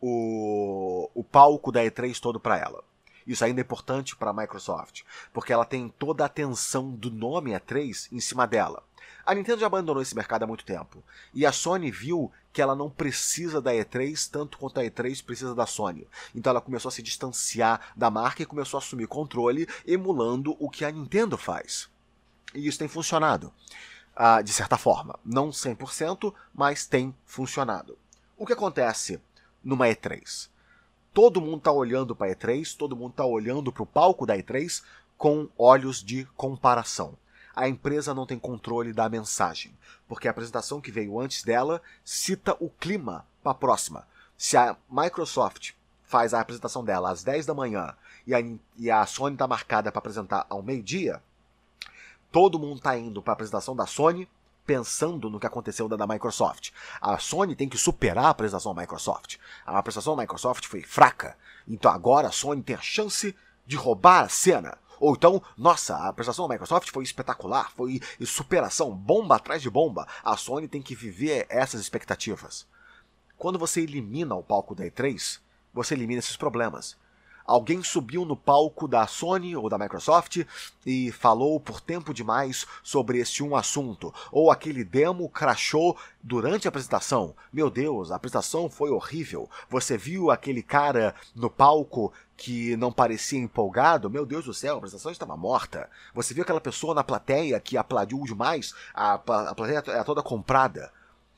o palco da E3 todo para ela. Isso ainda é importante para a Microsoft, porque ela tem toda a atenção do nome E3 em cima dela. A Nintendo já abandonou esse mercado há muito tempo, e a Sony viu que ela não precisa da E3 tanto quanto a E3 precisa da Sony. Então ela começou a se distanciar da marca e começou a assumir controle, emulando o que a Nintendo faz. E isso tem funcionado, de certa forma. Não 100%, mas tem funcionado. O que acontece numa E3? Todo mundo está olhando para a E3, todo mundo está olhando para o palco da E3 com olhos de comparação. A empresa não tem controle da mensagem, porque a apresentação que veio antes dela cita o clima para a próxima. Se a Microsoft faz a apresentação dela às 10 da manhã e a Sony está marcada para apresentar ao meio-dia, todo mundo está indo para a apresentação da Sony pensando no que aconteceu da Microsoft. A Sony tem que superar a apresentação da Microsoft. A apresentação da Microsoft foi fraca, então agora a Sony tem a chance de roubar a cena. Ou então, nossa, a apresentação da Microsoft foi espetacular, foi superação, bomba atrás de bomba. A Sony tem que viver essas expectativas. Quando você elimina o palco da E3, você elimina esses problemas. Alguém subiu no palco da Sony ou da Microsoft e falou por tempo demais sobre esse um assunto. Ou aquele demo crashou durante a apresentação. Meu Deus, a apresentação foi horrível. Você viu aquele cara no palco que não parecia empolgado? Meu Deus do céu, a apresentação estava morta. Você viu aquela pessoa na plateia que aplaudiu demais? A plateia é toda comprada.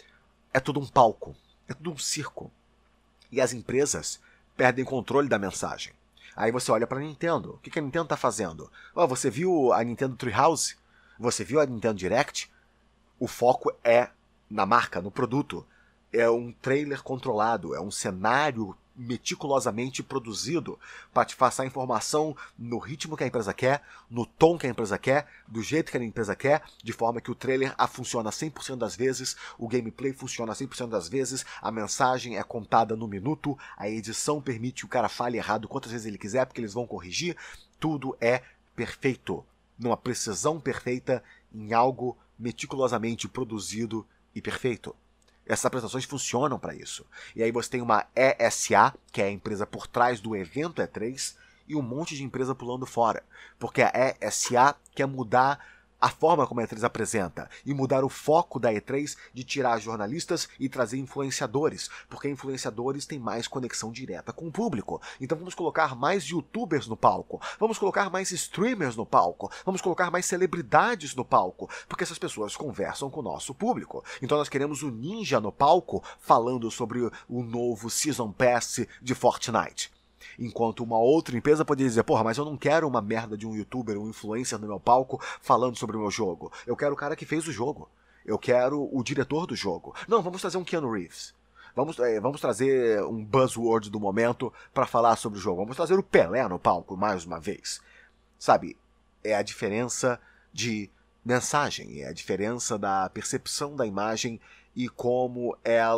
É tudo um palco. É tudo um circo. E as empresas perdem controle da mensagem. Aí você olha para a Nintendo. O que a Nintendo está fazendo? Você viu a Nintendo Treehouse? Você viu a Nintendo Direct? O foco é na marca, no produto. É um trailer controlado, é um cenário meticulosamente produzido para te passar informação no ritmo que a empresa quer, no tom que a empresa quer, do jeito que a empresa quer, de forma que o trailer funciona 100% das vezes, o gameplay funciona 100% das vezes, a mensagem é contada no minuto, a edição permite que o cara fale errado quantas vezes ele quiser, porque eles vão corrigir, tudo é perfeito, numa precisão perfeita, em algo meticulosamente produzido e perfeito. Essas apresentações funcionam para isso. E aí você tem uma ESA, que é a empresa por trás do evento E3, e um monte de empresa pulando fora. Porque a ESA quer mudar a forma como a E3 apresenta, e mudar o foco da E3 de tirar jornalistas e trazer influenciadores, porque influenciadores têm mais conexão direta com o público. Então vamos colocar mais youtubers no palco, vamos colocar mais streamers no palco, vamos colocar mais celebridades no palco, porque essas pessoas conversam com o nosso público. Então nós queremos o Ninja no palco falando sobre o novo Season Pass de Fortnite. Enquanto uma outra empresa poderia dizer, porra, mas eu não quero uma merda de um youtuber, um influencer no meu palco falando sobre o meu jogo. Eu quero o cara que fez o jogo. Eu quero o diretor do jogo. Não, vamos trazer um Keanu Reeves. Vamos trazer um buzzword do momento para falar sobre o jogo. Vamos trazer o Pelé no palco mais uma vez. Sabe, é a diferença de mensagem, é a diferença da percepção da imagem e como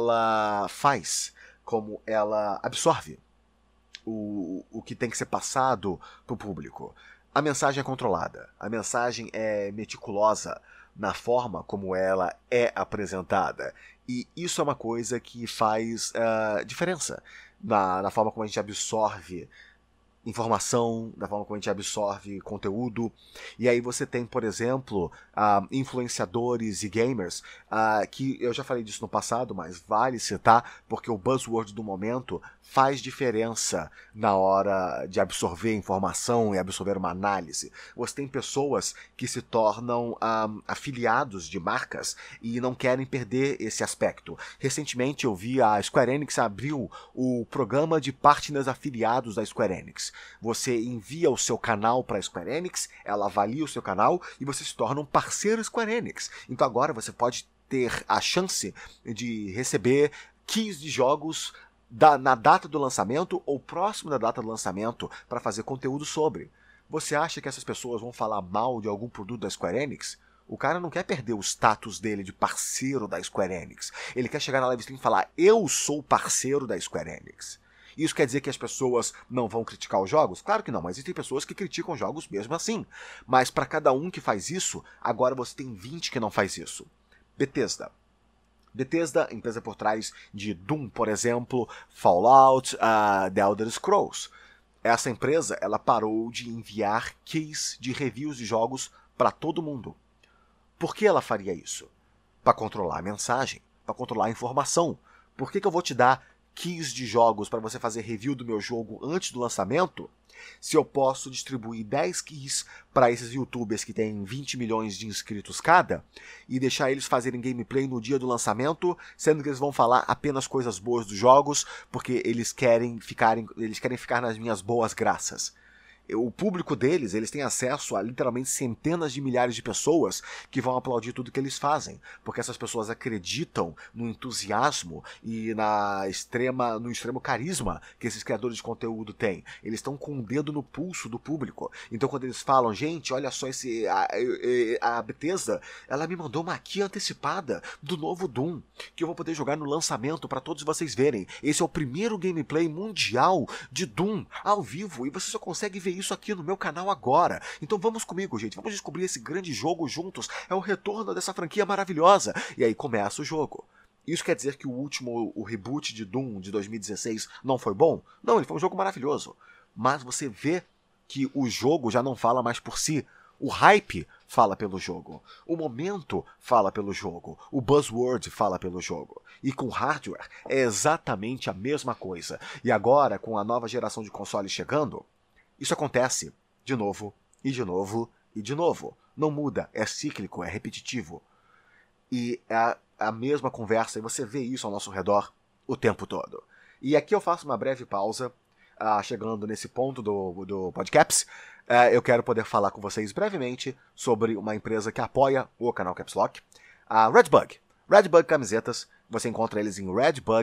ela faz, como ela absorve o que tem que ser passado para o público. A mensagem é controlada, a mensagem é meticulosa na forma como ela é apresentada. E isso é uma coisa que faz diferença na forma como a gente absorve informação, da forma como a gente absorve conteúdo. E aí você tem, por exemplo, influenciadores e gamers, que eu já falei disso no passado, mas vale citar, porque o buzzword do momento faz diferença na hora de absorver informação e absorver uma análise. Você tem pessoas que se tornam afiliados de marcas e não querem perder esse aspecto. Recentemente eu vi a Square Enix abriu o programa de partners afiliados da Square Enix. Você envia o seu canal para a Square Enix, ela avalia o seu canal e você se torna um parceiro Square Enix. Então agora você pode ter a chance de receber keys de jogos na data do lançamento ou próximo da data do lançamento para fazer conteúdo sobre. Você acha que essas pessoas vão falar mal de algum produto da Square Enix? O cara não quer perder o status dele de parceiro da Square Enix. Ele quer chegar na live stream e falar, eu sou parceiro da Square Enix. Isso quer dizer que as pessoas não vão criticar os jogos? Claro que não, mas existem pessoas que criticam jogos mesmo assim. Mas para cada um que faz isso, agora você tem 20 que não faz isso. Bethesda, empresa por trás de Doom, por exemplo, Fallout, The Elder Scrolls. Essa empresa, ela parou de enviar keys de reviews de jogos para todo mundo. Por que ela faria isso? Para controlar a mensagem, para controlar a informação. Por que eu vou te dar keys de jogos para você fazer review do meu jogo antes do lançamento, se eu posso distribuir 10 keys para esses youtubers que têm 20 milhões de inscritos cada e deixar eles fazerem gameplay no dia do lançamento, sendo que eles vão falar apenas coisas boas dos jogos, porque eles querem ficar nas minhas boas graças. O público deles, eles têm acesso a literalmente centenas de milhares de pessoas que vão aplaudir tudo que eles fazem, porque essas pessoas acreditam no entusiasmo e no extremo carisma que esses criadores de conteúdo têm. Eles estão com o dedo no pulso do público. Então quando eles falam, gente, olha só a Bethesda, ela me mandou uma key antecipada do novo Doom, que eu vou poder jogar no lançamento para todos vocês verem. Esse é o primeiro gameplay mundial de Doom ao vivo e você só consegue ver isso aqui no meu canal agora. Então vamos comigo, gente. Vamos descobrir esse grande jogo juntos. É o retorno dessa franquia maravilhosa. E aí começa o jogo. Isso quer dizer que o reboot de Doom de 2016 não foi bom? Não, ele foi um jogo maravilhoso. mas você vê que o jogo já não fala mais por si. O hype fala pelo jogo, o momento fala pelo jogo, o buzzword fala pelo jogo. E com hardware é exatamente a mesma coisa. E agora, com a nova geração de consoles chegando, isso acontece de novo, e de novo, e de novo. Não muda, é cíclico, é repetitivo. E é a mesma conversa, e você vê isso ao nosso redor o tempo todo. E aqui eu faço uma breve pausa, chegando nesse ponto do Podcaps. Eu quero poder falar com vocês brevemente sobre uma empresa que apoia o canal Caps Lock, a Redbug. Redbug Camisetas, você encontra eles em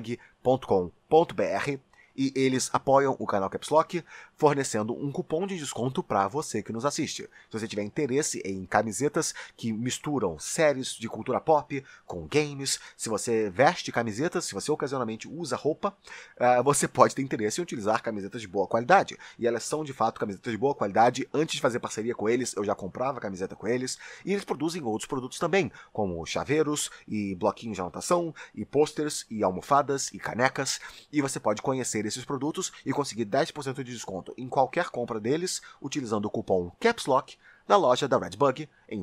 redbug.com.br e eles apoiam o canal Caps Lock, fornecendo um cupom de desconto para você que nos assiste. Se você tiver interesse em camisetas que misturam séries de cultura pop com games, se você veste camisetas, se você ocasionalmente usa roupa, você pode ter interesse em utilizar camisetas de boa qualidade. E elas são, de fato, camisetas de boa qualidade. Antes de fazer parceria com eles, eu já comprava camiseta com eles. E eles produzem outros produtos também, como chaveiros e bloquinhos de anotação, e posters, e almofadas, e canecas. E você pode conhecer esses produtos e conseguir 10% de desconto em qualquer compra deles, utilizando o cupom CAPSLOCK na loja da Redbug, em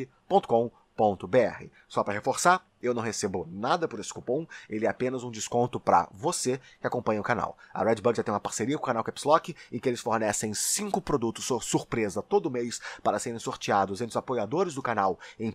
redbug.com.br. Só para reforçar, eu não recebo nada por esse cupom, ele é apenas um desconto para você que acompanha o canal. A Redbug já tem uma parceria com o canal CapsLock, em que eles fornecem 5 produtos surpresa todo mês para serem sorteados entre os apoiadores do canal em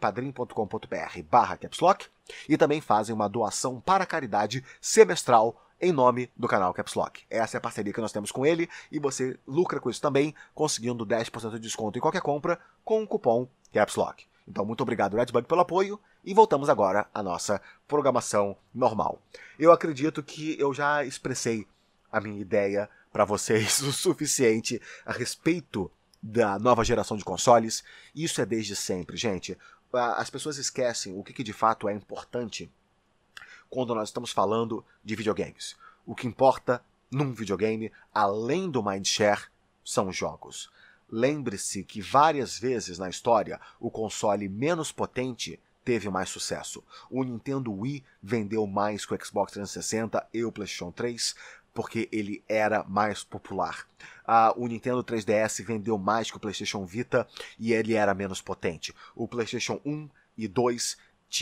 padrim.com.br/CapsLock, e também fazem uma doação para a caridade semestral em nome do canal Caps Lock. Essa é a parceria que nós temos com ele e você lucra com isso também, conseguindo 10% de desconto em qualquer compra com o cupom Caps Lock. Então, muito obrigado, Redbug, pelo apoio e voltamos agora à nossa programação normal. Eu acredito que eu já expressei a minha ideia para vocês o suficiente a respeito da nova geração de consoles. Isso é desde sempre, gente. As pessoas esquecem o que de fato é importante quando nós estamos falando de videogames. O que importa num videogame, além do mindshare, são os jogos. Lembre-se que várias vezes na história o console menos potente teve mais sucesso. O Nintendo Wii vendeu mais que o Xbox 360 e o PlayStation 3 porque ele era mais popular. O Nintendo 3DS vendeu mais que o PlayStation Vita e ele era menos potente. O PlayStation 1 e 2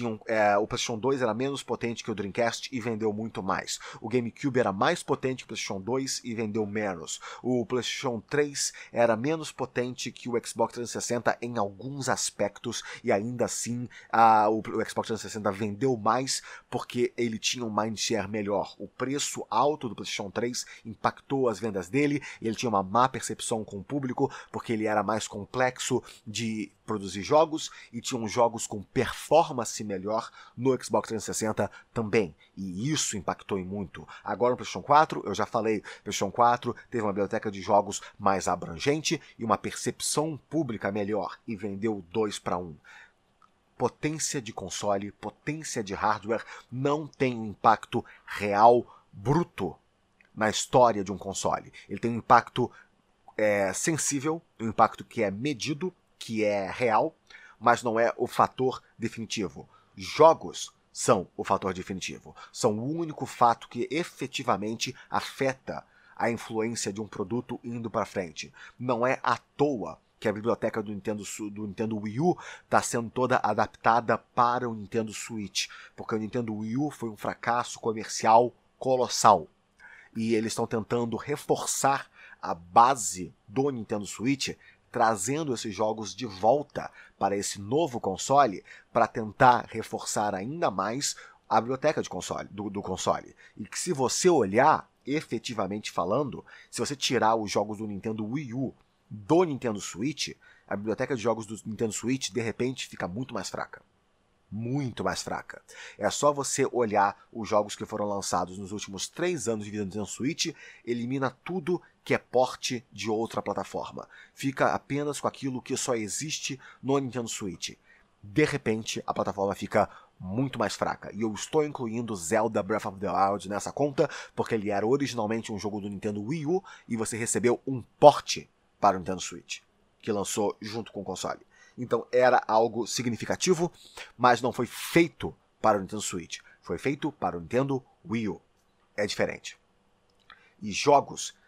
o PlayStation 2 era menos potente que o Dreamcast e vendeu muito mais. O GameCube era mais potente que o PlayStation 2 e vendeu menos. O PlayStation 3 era menos potente que o Xbox 360 em alguns aspectos e ainda assim o Xbox 360 vendeu mais porque ele tinha um mindshare melhor. O preço alto do PlayStation 3 impactou as vendas dele e ele tinha uma má percepção com o público porque ele era mais complexo de produzir jogos e tinham jogos com performance melhor no Xbox 360 também, e isso impactou em muito. Agora no PlayStation 4, eu já falei, PlayStation 4 teve uma biblioteca de jogos mais abrangente e uma percepção pública melhor, e vendeu 2-1. Potência de console, potência de hardware não tem um impacto real, bruto, na história de um console. Ele tem um impacto sensível, um impacto que é medido, que é real, mas não é o fator definitivo. Jogos são o fator definitivo. São o único fato que efetivamente afeta a influência de um produto indo para frente. Não é à toa que a biblioteca do Nintendo Wii U está sendo toda adaptada para o Nintendo Switch, porque o Nintendo Wii U foi um fracasso comercial colossal. E eles estão tentando reforçar a base do Nintendo Switch, trazendo esses jogos de volta para esse novo console, para tentar reforçar ainda mais a biblioteca de console, do console. E que se você olhar, efetivamente falando, se você tirar os jogos do Nintendo Wii U do Nintendo Switch, a biblioteca de jogos do Nintendo Switch, de repente, fica muito mais fraca. Muito mais fraca. É só você olhar os jogos que foram lançados nos últimos 3 anos de vida do Nintendo Switch, elimina tudo que é porte de outra plataforma. Fica apenas com aquilo que só existe no Nintendo Switch. De repente, a plataforma fica muito mais fraca. E eu estou incluindo Zelda Breath of the Wild nessa conta, porque ele era originalmente um jogo do Nintendo Wii U, e você recebeu um porte para o Nintendo Switch, que lançou junto com o console. Então era algo significativo, mas não foi feito para o Nintendo Switch. Foi feito para o Nintendo Wii U. É diferente. E jogos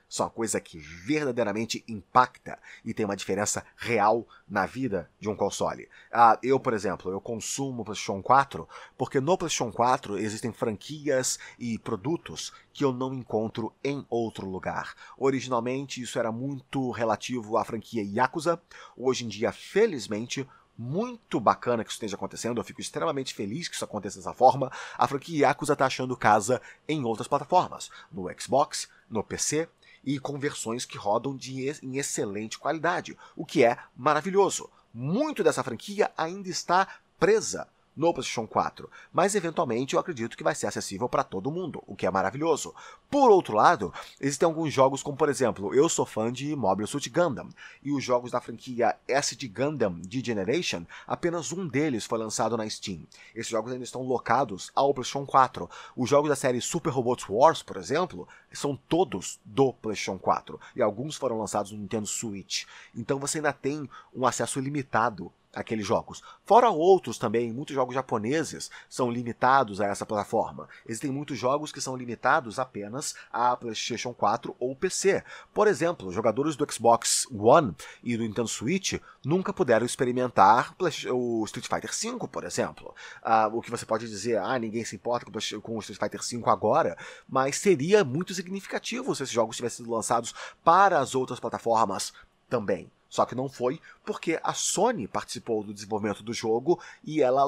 são a coisa que verdadeiramente impacta e tem uma diferença real na vida de um console. Eu, por exemplo, eu consumo o PlayStation 4 porque no PlayStation 4 existem franquias e produtos que eu não encontro em outro lugar. Originalmente isso era muito relativo à franquia Yakuza. Hoje em dia, felizmente, muito bacana que isso esteja acontecendo, eu fico extremamente feliz que isso aconteça dessa forma. A franquia Yakuza está achando casa em outras plataformas, no Xbox, no PC, e com versões que rodam em excelente qualidade, o que é maravilhoso. Muito dessa franquia ainda está presa no PlayStation 4, mas eventualmente eu acredito que vai ser acessível para todo mundo, o que é maravilhoso. Por outro lado, existem alguns jogos como, por exemplo, eu sou fã de Mobile Suit Gundam, e os jogos da franquia SD Gundam D-Generation, apenas um deles foi lançado na Steam. Esses jogos ainda estão locados ao PlayStation 4. Os jogos da série Super Robot Wars, por exemplo, são todos do PlayStation 4, e alguns foram lançados no Nintendo Switch. Então você ainda tem um acesso limitado aqueles jogos. Fora outros também, muitos jogos japoneses são limitados a essa plataforma. Existem muitos jogos que são limitados apenas a PlayStation 4 ou PC. Por exemplo, jogadores do Xbox One e do Nintendo Switch nunca puderam experimentar o Street Fighter V, por exemplo. O que você pode dizer, ninguém se importa com o Street Fighter V agora, mas seria muito significativo se esses jogos tivessem sido lançados para as outras plataformas também. Só que não foi porque a Sony participou do desenvolvimento do jogo e ela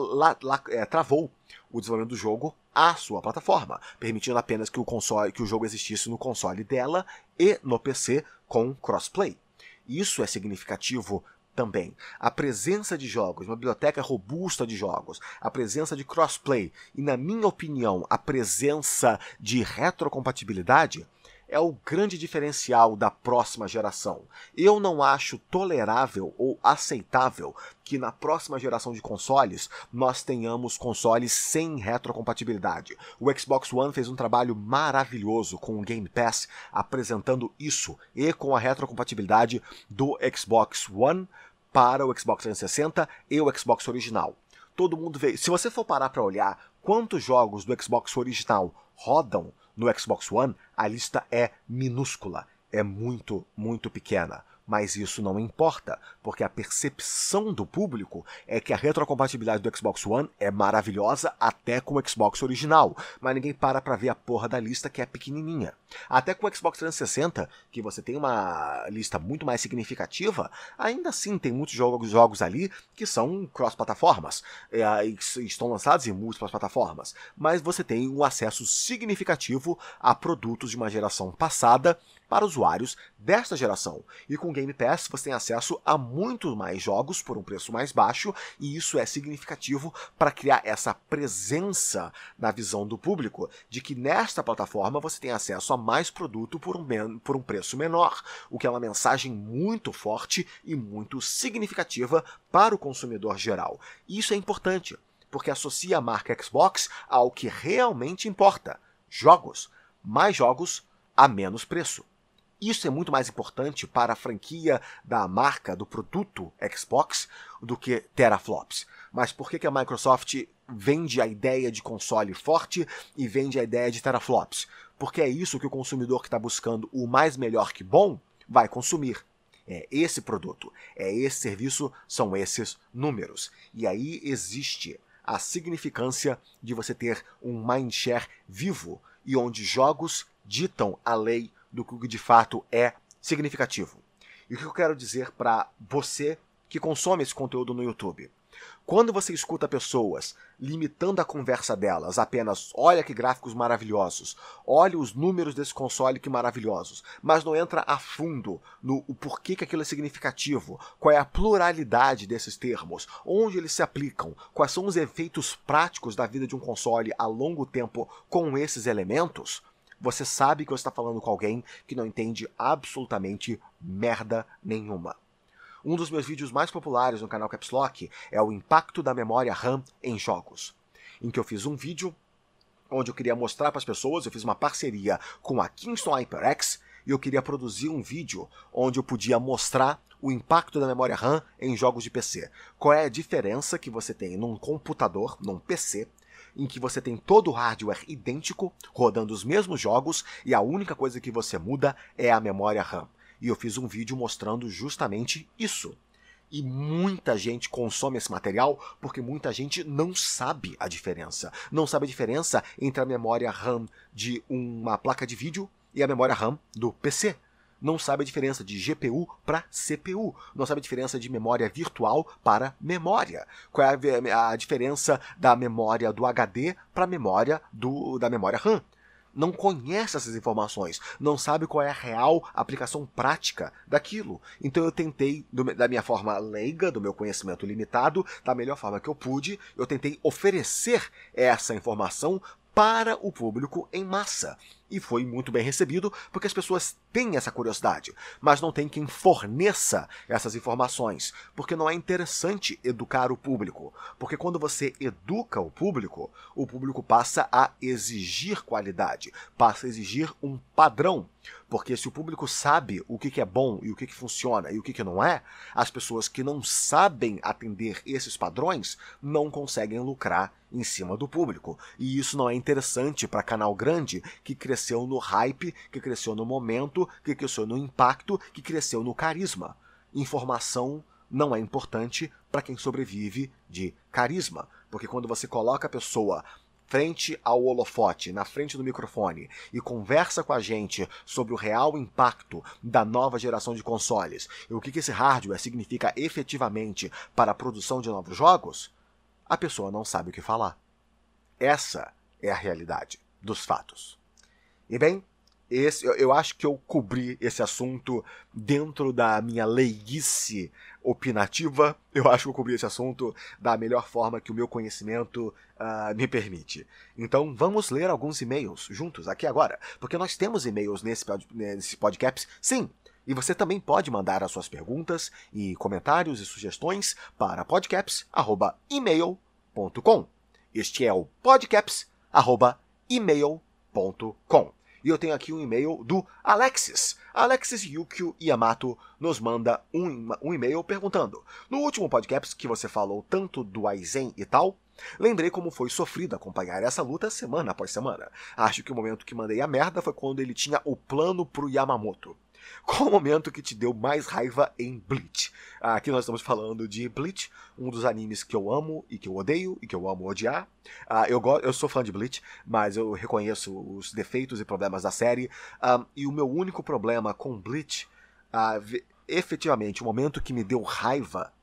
travou o desenvolvimento do jogo à sua plataforma, permitindo apenas que o jogo existisse no console dela e no PC com crossplay. Isso é significativo também. A presença de jogos, uma biblioteca robusta de jogos, a presença de crossplay e, na minha opinião, a presença de retrocompatibilidade é o grande diferencial da próxima geração. Eu não acho tolerável ou aceitável que na próxima geração de consoles nós tenhamos consoles sem retrocompatibilidade. O Xbox One fez um trabalho maravilhoso com o Game Pass apresentando isso e com a retrocompatibilidade do Xbox One para o Xbox 360 e o Xbox original. Todo mundo vê. Se você for parar para olhar quantos jogos do Xbox original rodam no Xbox One, a lista é minúscula, é muito, muito pequena. Mas isso não importa, porque a percepção do público é que a retrocompatibilidade do Xbox One é maravilhosa até com o Xbox original, mas ninguém para ver a porra da lista que é pequenininha. Até com o Xbox 360, que você tem uma lista muito mais significativa, ainda assim tem muitos jogos ali que são cross-plataformas, e estão lançados em múltiplas plataformas, mas você tem um acesso significativo a produtos de uma geração passada para usuários desta geração. E com o Game Pass você tem acesso a muito mais jogos por um preço mais baixo, e isso é significativo para criar essa presença na visão do público de que nesta plataforma você tem acesso a mais produto por um preço menor, o que é uma mensagem muito forte e muito significativa para o consumidor geral. E isso é importante, porque associa a marca Xbox ao que realmente importa: jogos. Mais jogos a menos preço. Isso é muito mais importante para a franquia da marca, do produto Xbox, do que teraflops. Mas por que a Microsoft vende a ideia de console forte e vende a ideia de teraflops? Porque é isso que o consumidor que está buscando o mais melhor que bom vai consumir. É esse produto, é esse serviço, são esses números. E aí existe a significância de você ter um mindshare vivo e onde jogos ditam a lei do que de fato é significativo. E o que eu quero dizer para você que consome esse conteúdo no YouTube? Quando você escuta pessoas limitando a conversa delas apenas olha que gráficos maravilhosos, olha os números desse console que maravilhosos, mas não entra a fundo no porquê que aquilo é significativo, qual é a pluralidade desses termos, onde eles se aplicam, quais são os efeitos práticos da vida de um console a longo tempo com esses elementos, você sabe que você está falando com alguém que não entende absolutamente merda nenhuma. Um dos meus vídeos mais populares no canal Caps Lock é o impacto da memória RAM em jogos, em que eu fiz um vídeo onde eu queria mostrar para as pessoas, eu fiz uma parceria com a Kingston HyperX e eu queria produzir um vídeo onde eu podia mostrar o impacto da memória RAM em jogos de PC. Qual é a diferença que você tem num computador, num PC, em que você tem todo o hardware idêntico, rodando os mesmos jogos, e a única coisa que você muda é a memória RAM. E eu fiz um vídeo mostrando justamente isso. E muita gente consome esse material porque muita gente não sabe a diferença. Não sabe a diferença entre a memória RAM de uma placa de vídeo e a memória RAM do PC. Não sabe a diferença de GPU para CPU. Não sabe a diferença de memória virtual para memória. Qual é a diferença da memória do HD para a memória da memória RAM. Não conhece essas informações, não sabe qual é a real aplicação prática daquilo. Então eu tentei, da minha forma leiga, do meu conhecimento limitado, da melhor forma que eu pude, eu tentei oferecer essa informação para o público em massa. E foi muito bem recebido, porque as pessoas têm essa curiosidade, mas não tem quem forneça essas informações, porque não é interessante educar o público. Porque quando você educa o público passa a exigir qualidade, passa a exigir um padrão. Porque se o público sabe o que é bom e o que funciona e o que não é, as pessoas que não sabem atender esses padrões não conseguem lucrar em cima do público. E isso não é interessante para canal grande que cresceu no hype, que cresceu no momento, que cresceu no impacto, que cresceu no carisma. Informação não é importante para quem sobrevive de carisma. Porque quando você coloca a pessoa frente ao holofote, na frente do microfone, e conversa com a gente sobre o real impacto da nova geração de consoles e o que esse hardware significa efetivamente para a produção de novos jogos, a pessoa não sabe o que falar. Essa é a realidade dos fatos. E bem, eu acho que eu cobri esse assunto dentro da minha leiguice opinativa. Eu acho que eu cobri esse assunto da melhor forma que o meu conhecimento me permite. Então vamos ler alguns e-mails juntos aqui agora, porque nós temos e-mails nesse podcast, sim. E você também pode mandar as suas perguntas e comentários e sugestões para podcaps@email.com. Este é o podcaps@email.com. E eu tenho aqui um e-mail do Alexis. Alexis Yukio Yamato nos manda um e-mail perguntando: no último podcast que você falou tanto do Aizen e tal, lembrei como foi sofrido acompanhar essa luta semana após semana. Acho que o momento que mandei a merda foi quando ele tinha o plano pro Yamamoto. Qual o momento que te deu mais raiva em Bleach? Aqui nós estamos falando de Bleach, um dos animes que eu amo e que eu odeio e que eu amo odiar. Eu sou fã de Bleach, mas eu reconheço os defeitos e problemas da série. E o meu único problema com Bleach, efetivamente, o momento que me deu raiva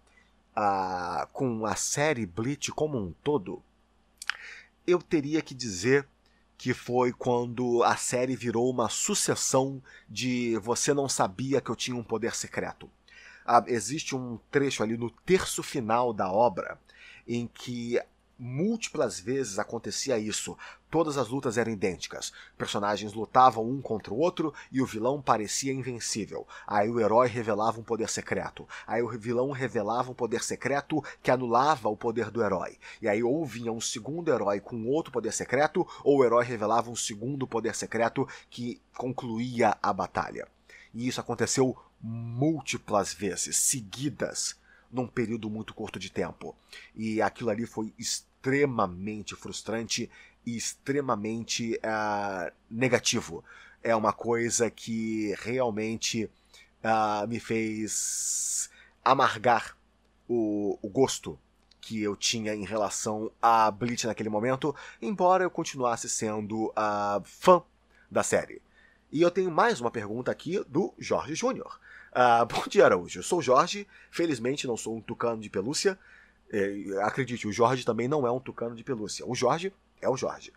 com a série Bleach como um todo, eu teria que dizer que foi quando a série virou uma sucessão de você não sabia que eu tinha um poder secreto. Existe um trecho ali no terço final da obra em que múltiplas vezes acontecia isso. Todas as lutas eram idênticas. Personagens lutavam um contra o outro e o vilão parecia invencível. Aí o herói revelava um poder secreto. Aí o vilão revelava um poder secreto que anulava o poder do herói. E aí ou vinha um segundo herói com outro poder secreto, ou o herói revelava um segundo poder secreto que concluía a batalha. E isso aconteceu múltiplas vezes, seguidas, num período muito curto de tempo. E aquilo ali foi extremamente frustrante e extremamente negativo. É uma coisa que realmente me fez amargar o gosto que eu tinha em relação a Bleach naquele momento, embora eu continuasse sendo fã da série. E eu tenho mais uma pergunta aqui do Jorge Júnior. Bom dia, Araújo. Eu sou o Jorge, felizmente não sou um tucano de pelúcia. Acredite, o Jorge também não é um tucano de pelúcia. O Jorge é o Jorge.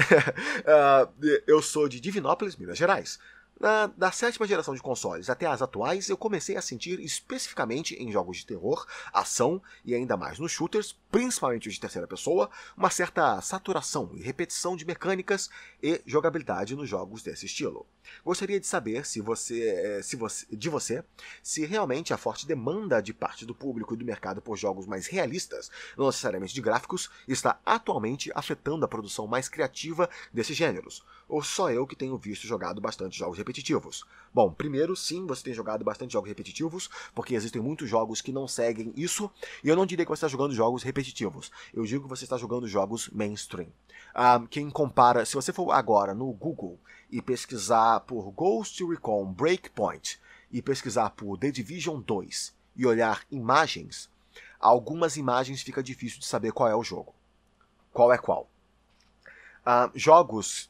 Eu sou de Divinópolis, Minas Gerais. Da 7ª geração de consoles até as atuais, eu comecei a sentir especificamente em jogos de terror, ação e ainda mais nos shooters, principalmente os de terceira pessoa, uma certa saturação e repetição de mecânicas e jogabilidade nos jogos desse estilo. Gostaria de saber se realmente a forte demanda de parte do público e do mercado por jogos mais realistas, não necessariamente de gráficos, está atualmente afetando a produção mais criativa desses gêneros, ou só eu que tenho visto jogado bastante jogos repetitivos. Bom, primeiro, sim, você tem jogado bastante jogos repetitivos, porque existem muitos jogos que não seguem isso, e eu não diria que você está jogando jogos repetitivos competitivos. Eu digo que você está jogando jogos mainstream. Quem compara, se você for agora no Google e pesquisar por Ghost Recon Breakpoint e pesquisar por The Division 2 e olhar imagens, algumas imagens fica difícil de saber qual é o jogo. Qual é qual? Jogos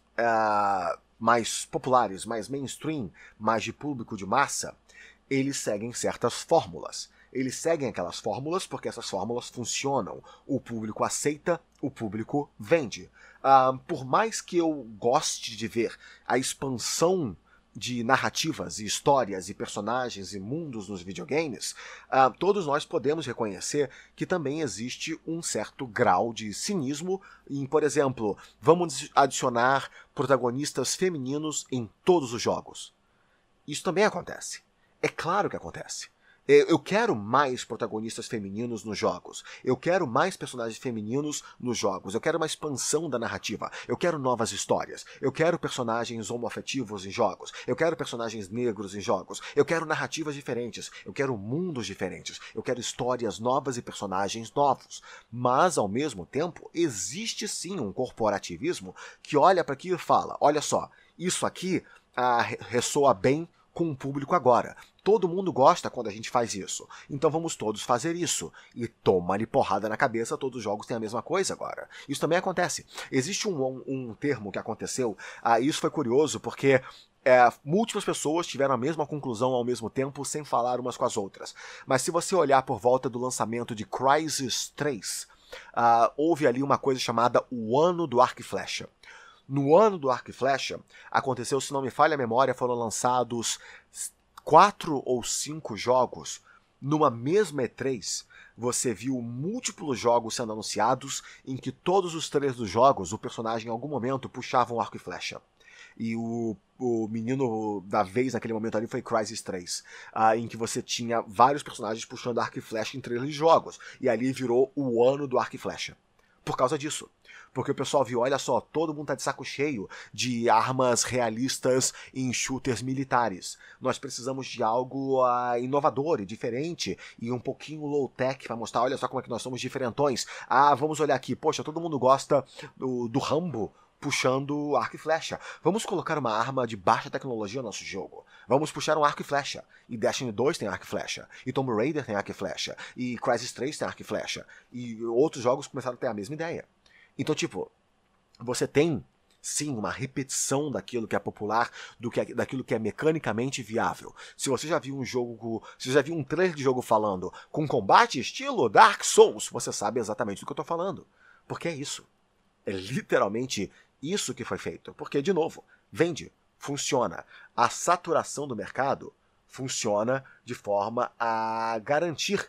mais populares, mais mainstream, mais de público de massa, eles seguem certas fórmulas. Eles seguem aquelas fórmulas porque essas fórmulas funcionam. O público aceita, o público vende. Por mais que eu goste de ver a expansão de narrativas e histórias e personagens e mundos nos videogames, todos nós podemos reconhecer que também existe um certo grau de cinismo em, por exemplo, vamos adicionar protagonistas femininos em todos os jogos. Isso também acontece. É claro que acontece. Eu quero mais protagonistas femininos nos jogos. Eu quero mais personagens femininos nos jogos. Eu quero uma expansão da narrativa. Eu quero novas histórias. Eu quero personagens homoafetivos em jogos. Eu quero personagens negros em jogos. Eu quero narrativas diferentes. Eu quero mundos diferentes. Eu quero histórias novas e personagens novos. Mas, ao mesmo tempo, existe sim um corporativismo que olha para aqui e fala: olha só, isso aqui ressoa bem com o público agora. Todo mundo gosta quando a gente faz isso. Então vamos todos fazer isso. E toma-lhe porrada na cabeça, todos os jogos têm a mesma coisa agora. Isso também acontece. Existe um termo que aconteceu, isso foi curioso, porque múltiplas pessoas tiveram a mesma conclusão ao mesmo tempo, sem falar umas com as outras. Mas se você olhar por volta do lançamento de Crysis 3, houve ali uma coisa chamada o Ano do Arco e Flecha. No ano do Arco e Flecha, aconteceu, se não me falha a memória, foram lançados 4 ou 5 jogos. Numa mesma E3, você viu múltiplos jogos sendo anunciados em que todos os trailers dos jogos, o personagem em algum momento puxava um arco e flecha. E o menino da vez naquele momento ali foi Crysis 3, em que você tinha vários personagens puxando arco e flecha em trailers de jogos. E ali virou o ano do arco e flecha. Por causa disso. Porque o pessoal viu, olha só, todo mundo tá de saco cheio de armas realistas em shooters militares. Nós precisamos de algo inovador e diferente e um pouquinho low-tech para mostrar, olha só como é que nós somos diferentões. Vamos olhar aqui, poxa, todo mundo gosta do Rambo puxando arco e flecha. Vamos colocar uma arma de baixa tecnologia no nosso jogo. Vamos puxar um arco e flecha. E Destiny 2 tem arco e flecha. E Tomb Raider tem arco e flecha. E Crysis 3 tem arco e flecha. E outros jogos começaram a ter a mesma ideia. Então, tipo, você tem, sim, uma repetição daquilo que é popular, daquilo que é mecanicamente viável. Se você já viu se você já viu um trailer de jogo falando com combate estilo Dark Souls, você sabe exatamente do que eu tô falando. Porque é isso. É literalmente isso que foi feito. Porque, de novo, vende, funciona. A saturação do mercado funciona de forma a garantir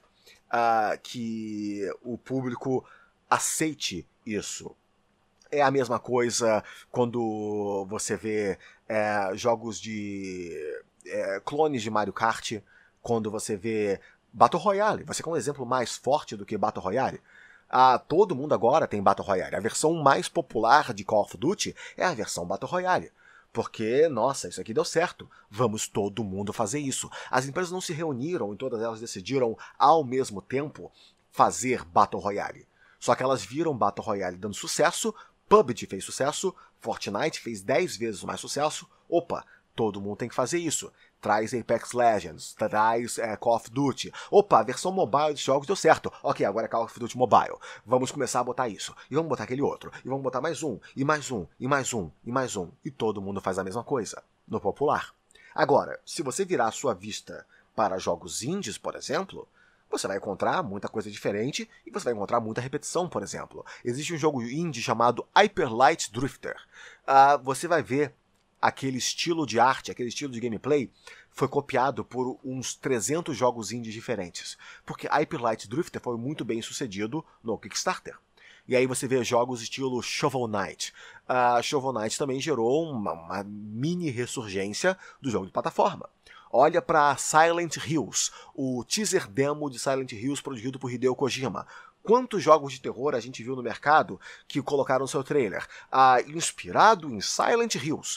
que o público aceite isso. É a mesma coisa quando você vê jogos de clones de Mario Kart, quando você vê Battle Royale. Você quer um exemplo mais forte do que Battle Royale? Todo mundo agora tem Battle Royale. A versão mais popular de Call of Duty é a versão Battle Royale. Porque, nossa, isso aqui deu certo. Vamos todo mundo fazer isso. As empresas não se reuniram e todas elas decidiram ao mesmo tempo fazer Battle Royale. Só que elas viram Battle Royale dando sucesso, PUBG fez sucesso, Fortnite fez 10 vezes mais sucesso. Opa, todo mundo tem que fazer isso. Traz Apex Legends, traz Call of Duty. Opa, a versão mobile dos jogos deu certo. Ok, agora é Call of Duty Mobile. Vamos começar a botar isso. E vamos botar aquele outro. E vamos botar mais um, e mais um, e mais um, e mais um. E todo mundo faz a mesma coisa, no popular. Agora, se você virar a sua vista para jogos indies, por exemplo, você vai encontrar muita coisa diferente e você vai encontrar muita repetição, por exemplo. Existe um jogo indie chamado Hyper Light Drifter. Você vai ver aquele estilo de arte, aquele estilo de gameplay foi copiado por uns 300 jogos indies diferentes. Porque Hyper Light Drifter foi muito bem sucedido no Kickstarter. E aí você vê jogos estilo Shovel Knight. Shovel Knight também gerou uma mini ressurgência do jogo de plataforma. Olha para Silent Hills, o teaser demo de Silent Hills produzido por Hideo Kojima. Quantos jogos de terror a gente viu no mercado que colocaram no seu trailer? Inspirado em Silent Hills.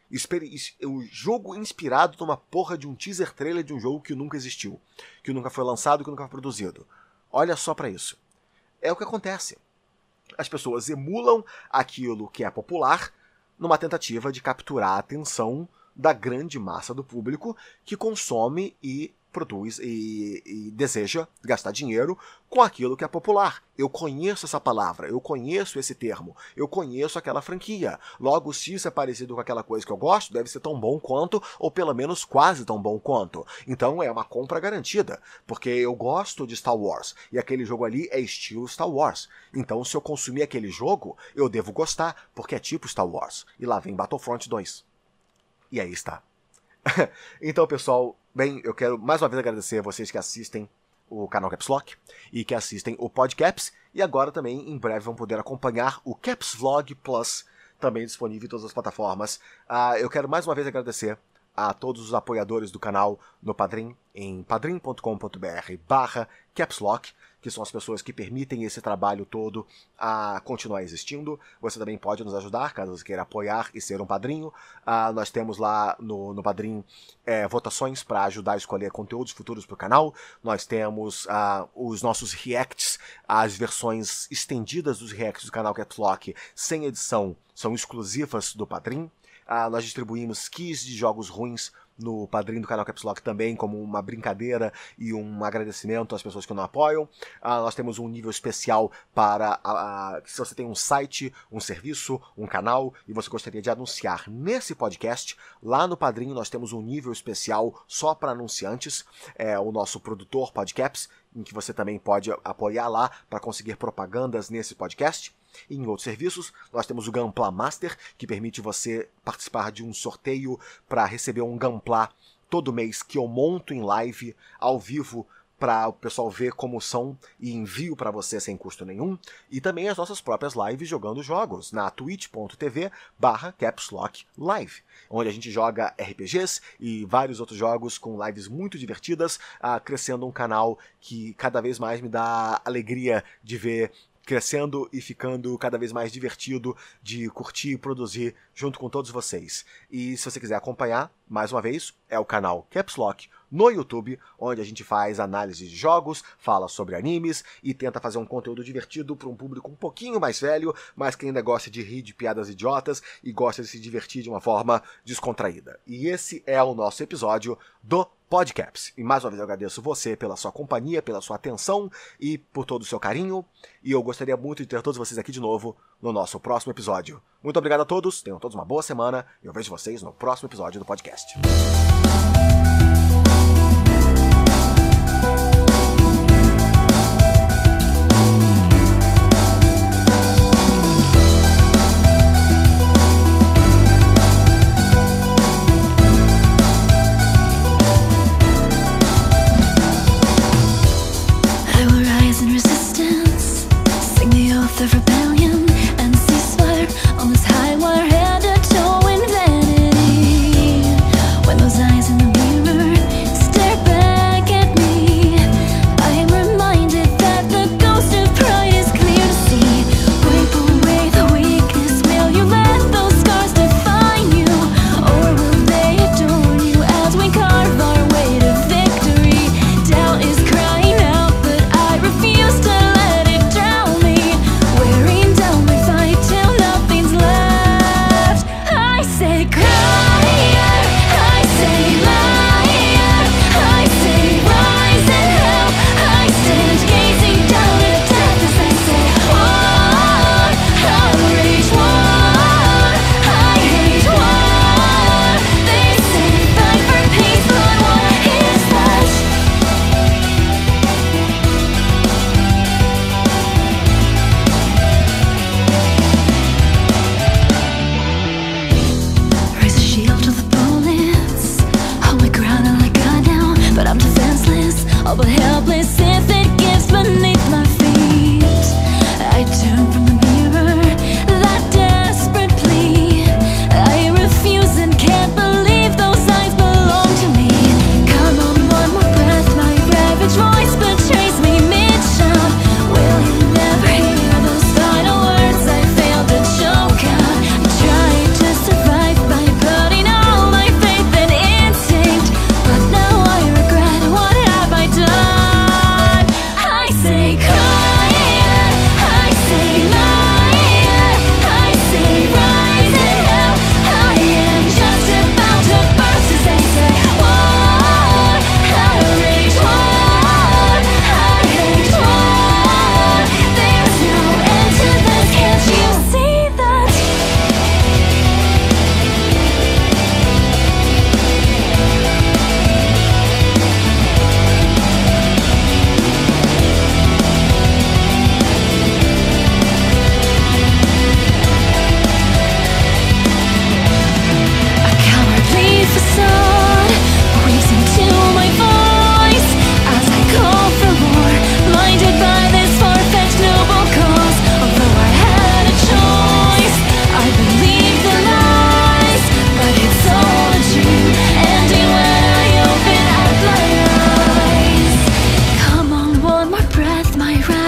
O jogo inspirado numa porra de um teaser trailer de um jogo que nunca existiu, que nunca foi lançado, que nunca foi produzido. Olha só para isso. é o que acontece. As pessoas emulam aquilo que é popular numa tentativa de capturar a atenção da grande massa do público que consome e produz e deseja gastar dinheiro com aquilo que é popular. Eu conheço essa palavra, eu conheço esse termo, eu conheço aquela franquia. Logo, se isso é parecido com aquela coisa que eu gosto, deve ser tão bom quanto, ou pelo menos quase tão bom quanto. Então é uma compra garantida, porque eu gosto de Star Wars, e aquele jogo ali é estilo Star Wars. Então se eu consumir aquele jogo, eu devo gostar, porque é tipo Star Wars. E lá vem Battlefront 2. E aí está. Então, pessoal, bem, eu quero mais uma vez agradecer a vocês que assistem o canal Caps Lock e que assistem o Podcaps, e agora também, em breve, vão poder acompanhar o Caps Vlog Plus, também disponível em todas as plataformas. Eu quero mais uma vez agradecer a todos os apoiadores do canal no Padrim, em padrim.com.br/capslock, que são as pessoas que permitem esse trabalho todo a continuar existindo. Você também pode nos ajudar, caso você queira apoiar e ser um padrinho. Nós temos lá no Padrim votações para ajudar a escolher conteúdos futuros para o canal. Nós temos os nossos reacts, as versões estendidas dos reacts do canal Caps Lock, sem edição, são exclusivas do Padrim. Nós distribuímos keys de jogos ruins no Padrim do canal Caps Lock também, como uma brincadeira e um agradecimento às pessoas que não apoiam. Nós temos um nível especial para se você tem um site, um serviço, um canal e você gostaria de anunciar nesse podcast, lá no Padrim nós temos um nível especial só para anunciantes, o nosso produtor Podcaps, em que você também pode apoiar lá para conseguir propagandas nesse podcast. E em outros serviços, nós temos o Gunpla Master, que permite você participar de um sorteio para receber um Gunpla todo mês que eu monto em live, ao vivo, para o pessoal ver como são e envio para você sem custo nenhum. E também as nossas próprias lives jogando jogos na twitch.tv/capslocklive, onde a gente joga RPGs e vários outros jogos com lives muito divertidas, crescendo um canal que cada vez mais me dá alegria de ver crescendo e ficando cada vez mais divertido de curtir e produzir junto com todos vocês. E se você quiser acompanhar, mais uma vez, é o canal Caps Lock no YouTube, onde a gente faz análise de jogos, fala sobre animes e tenta fazer um conteúdo divertido para um público um pouquinho mais velho, mas que ainda gosta de rir de piadas idiotas e gosta de se divertir de uma forma descontraída. E esse é o nosso episódio do Podcaps. E mais uma vez eu agradeço você pela sua companhia, pela sua atenção e por todo o seu carinho. E eu gostaria muito de ter todos vocês aqui de novo no nosso próximo episódio. Muito obrigado a todos, tenham todos uma boa semana e eu vejo vocês no próximo episódio do podcast. Of rebellion and ceasefire on this high wire headed to infinity. When those eyes in the mirror stare back at me, I am reminded that the ghost of pride is clear to see. Wipe away the weakness, will you let those scars define you? Or will they adorn you as we carve our way to victory? Doubt is crying out, but I refuse to let it drown me. Wearing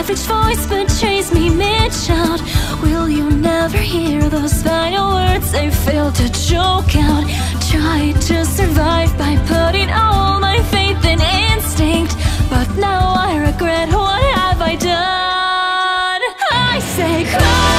savage voice betrays me mid-shout. Will you never hear those final words I failed to choke out? Tried to survive by putting all my faith in instinct, but now I regret, what have I done? I say cry.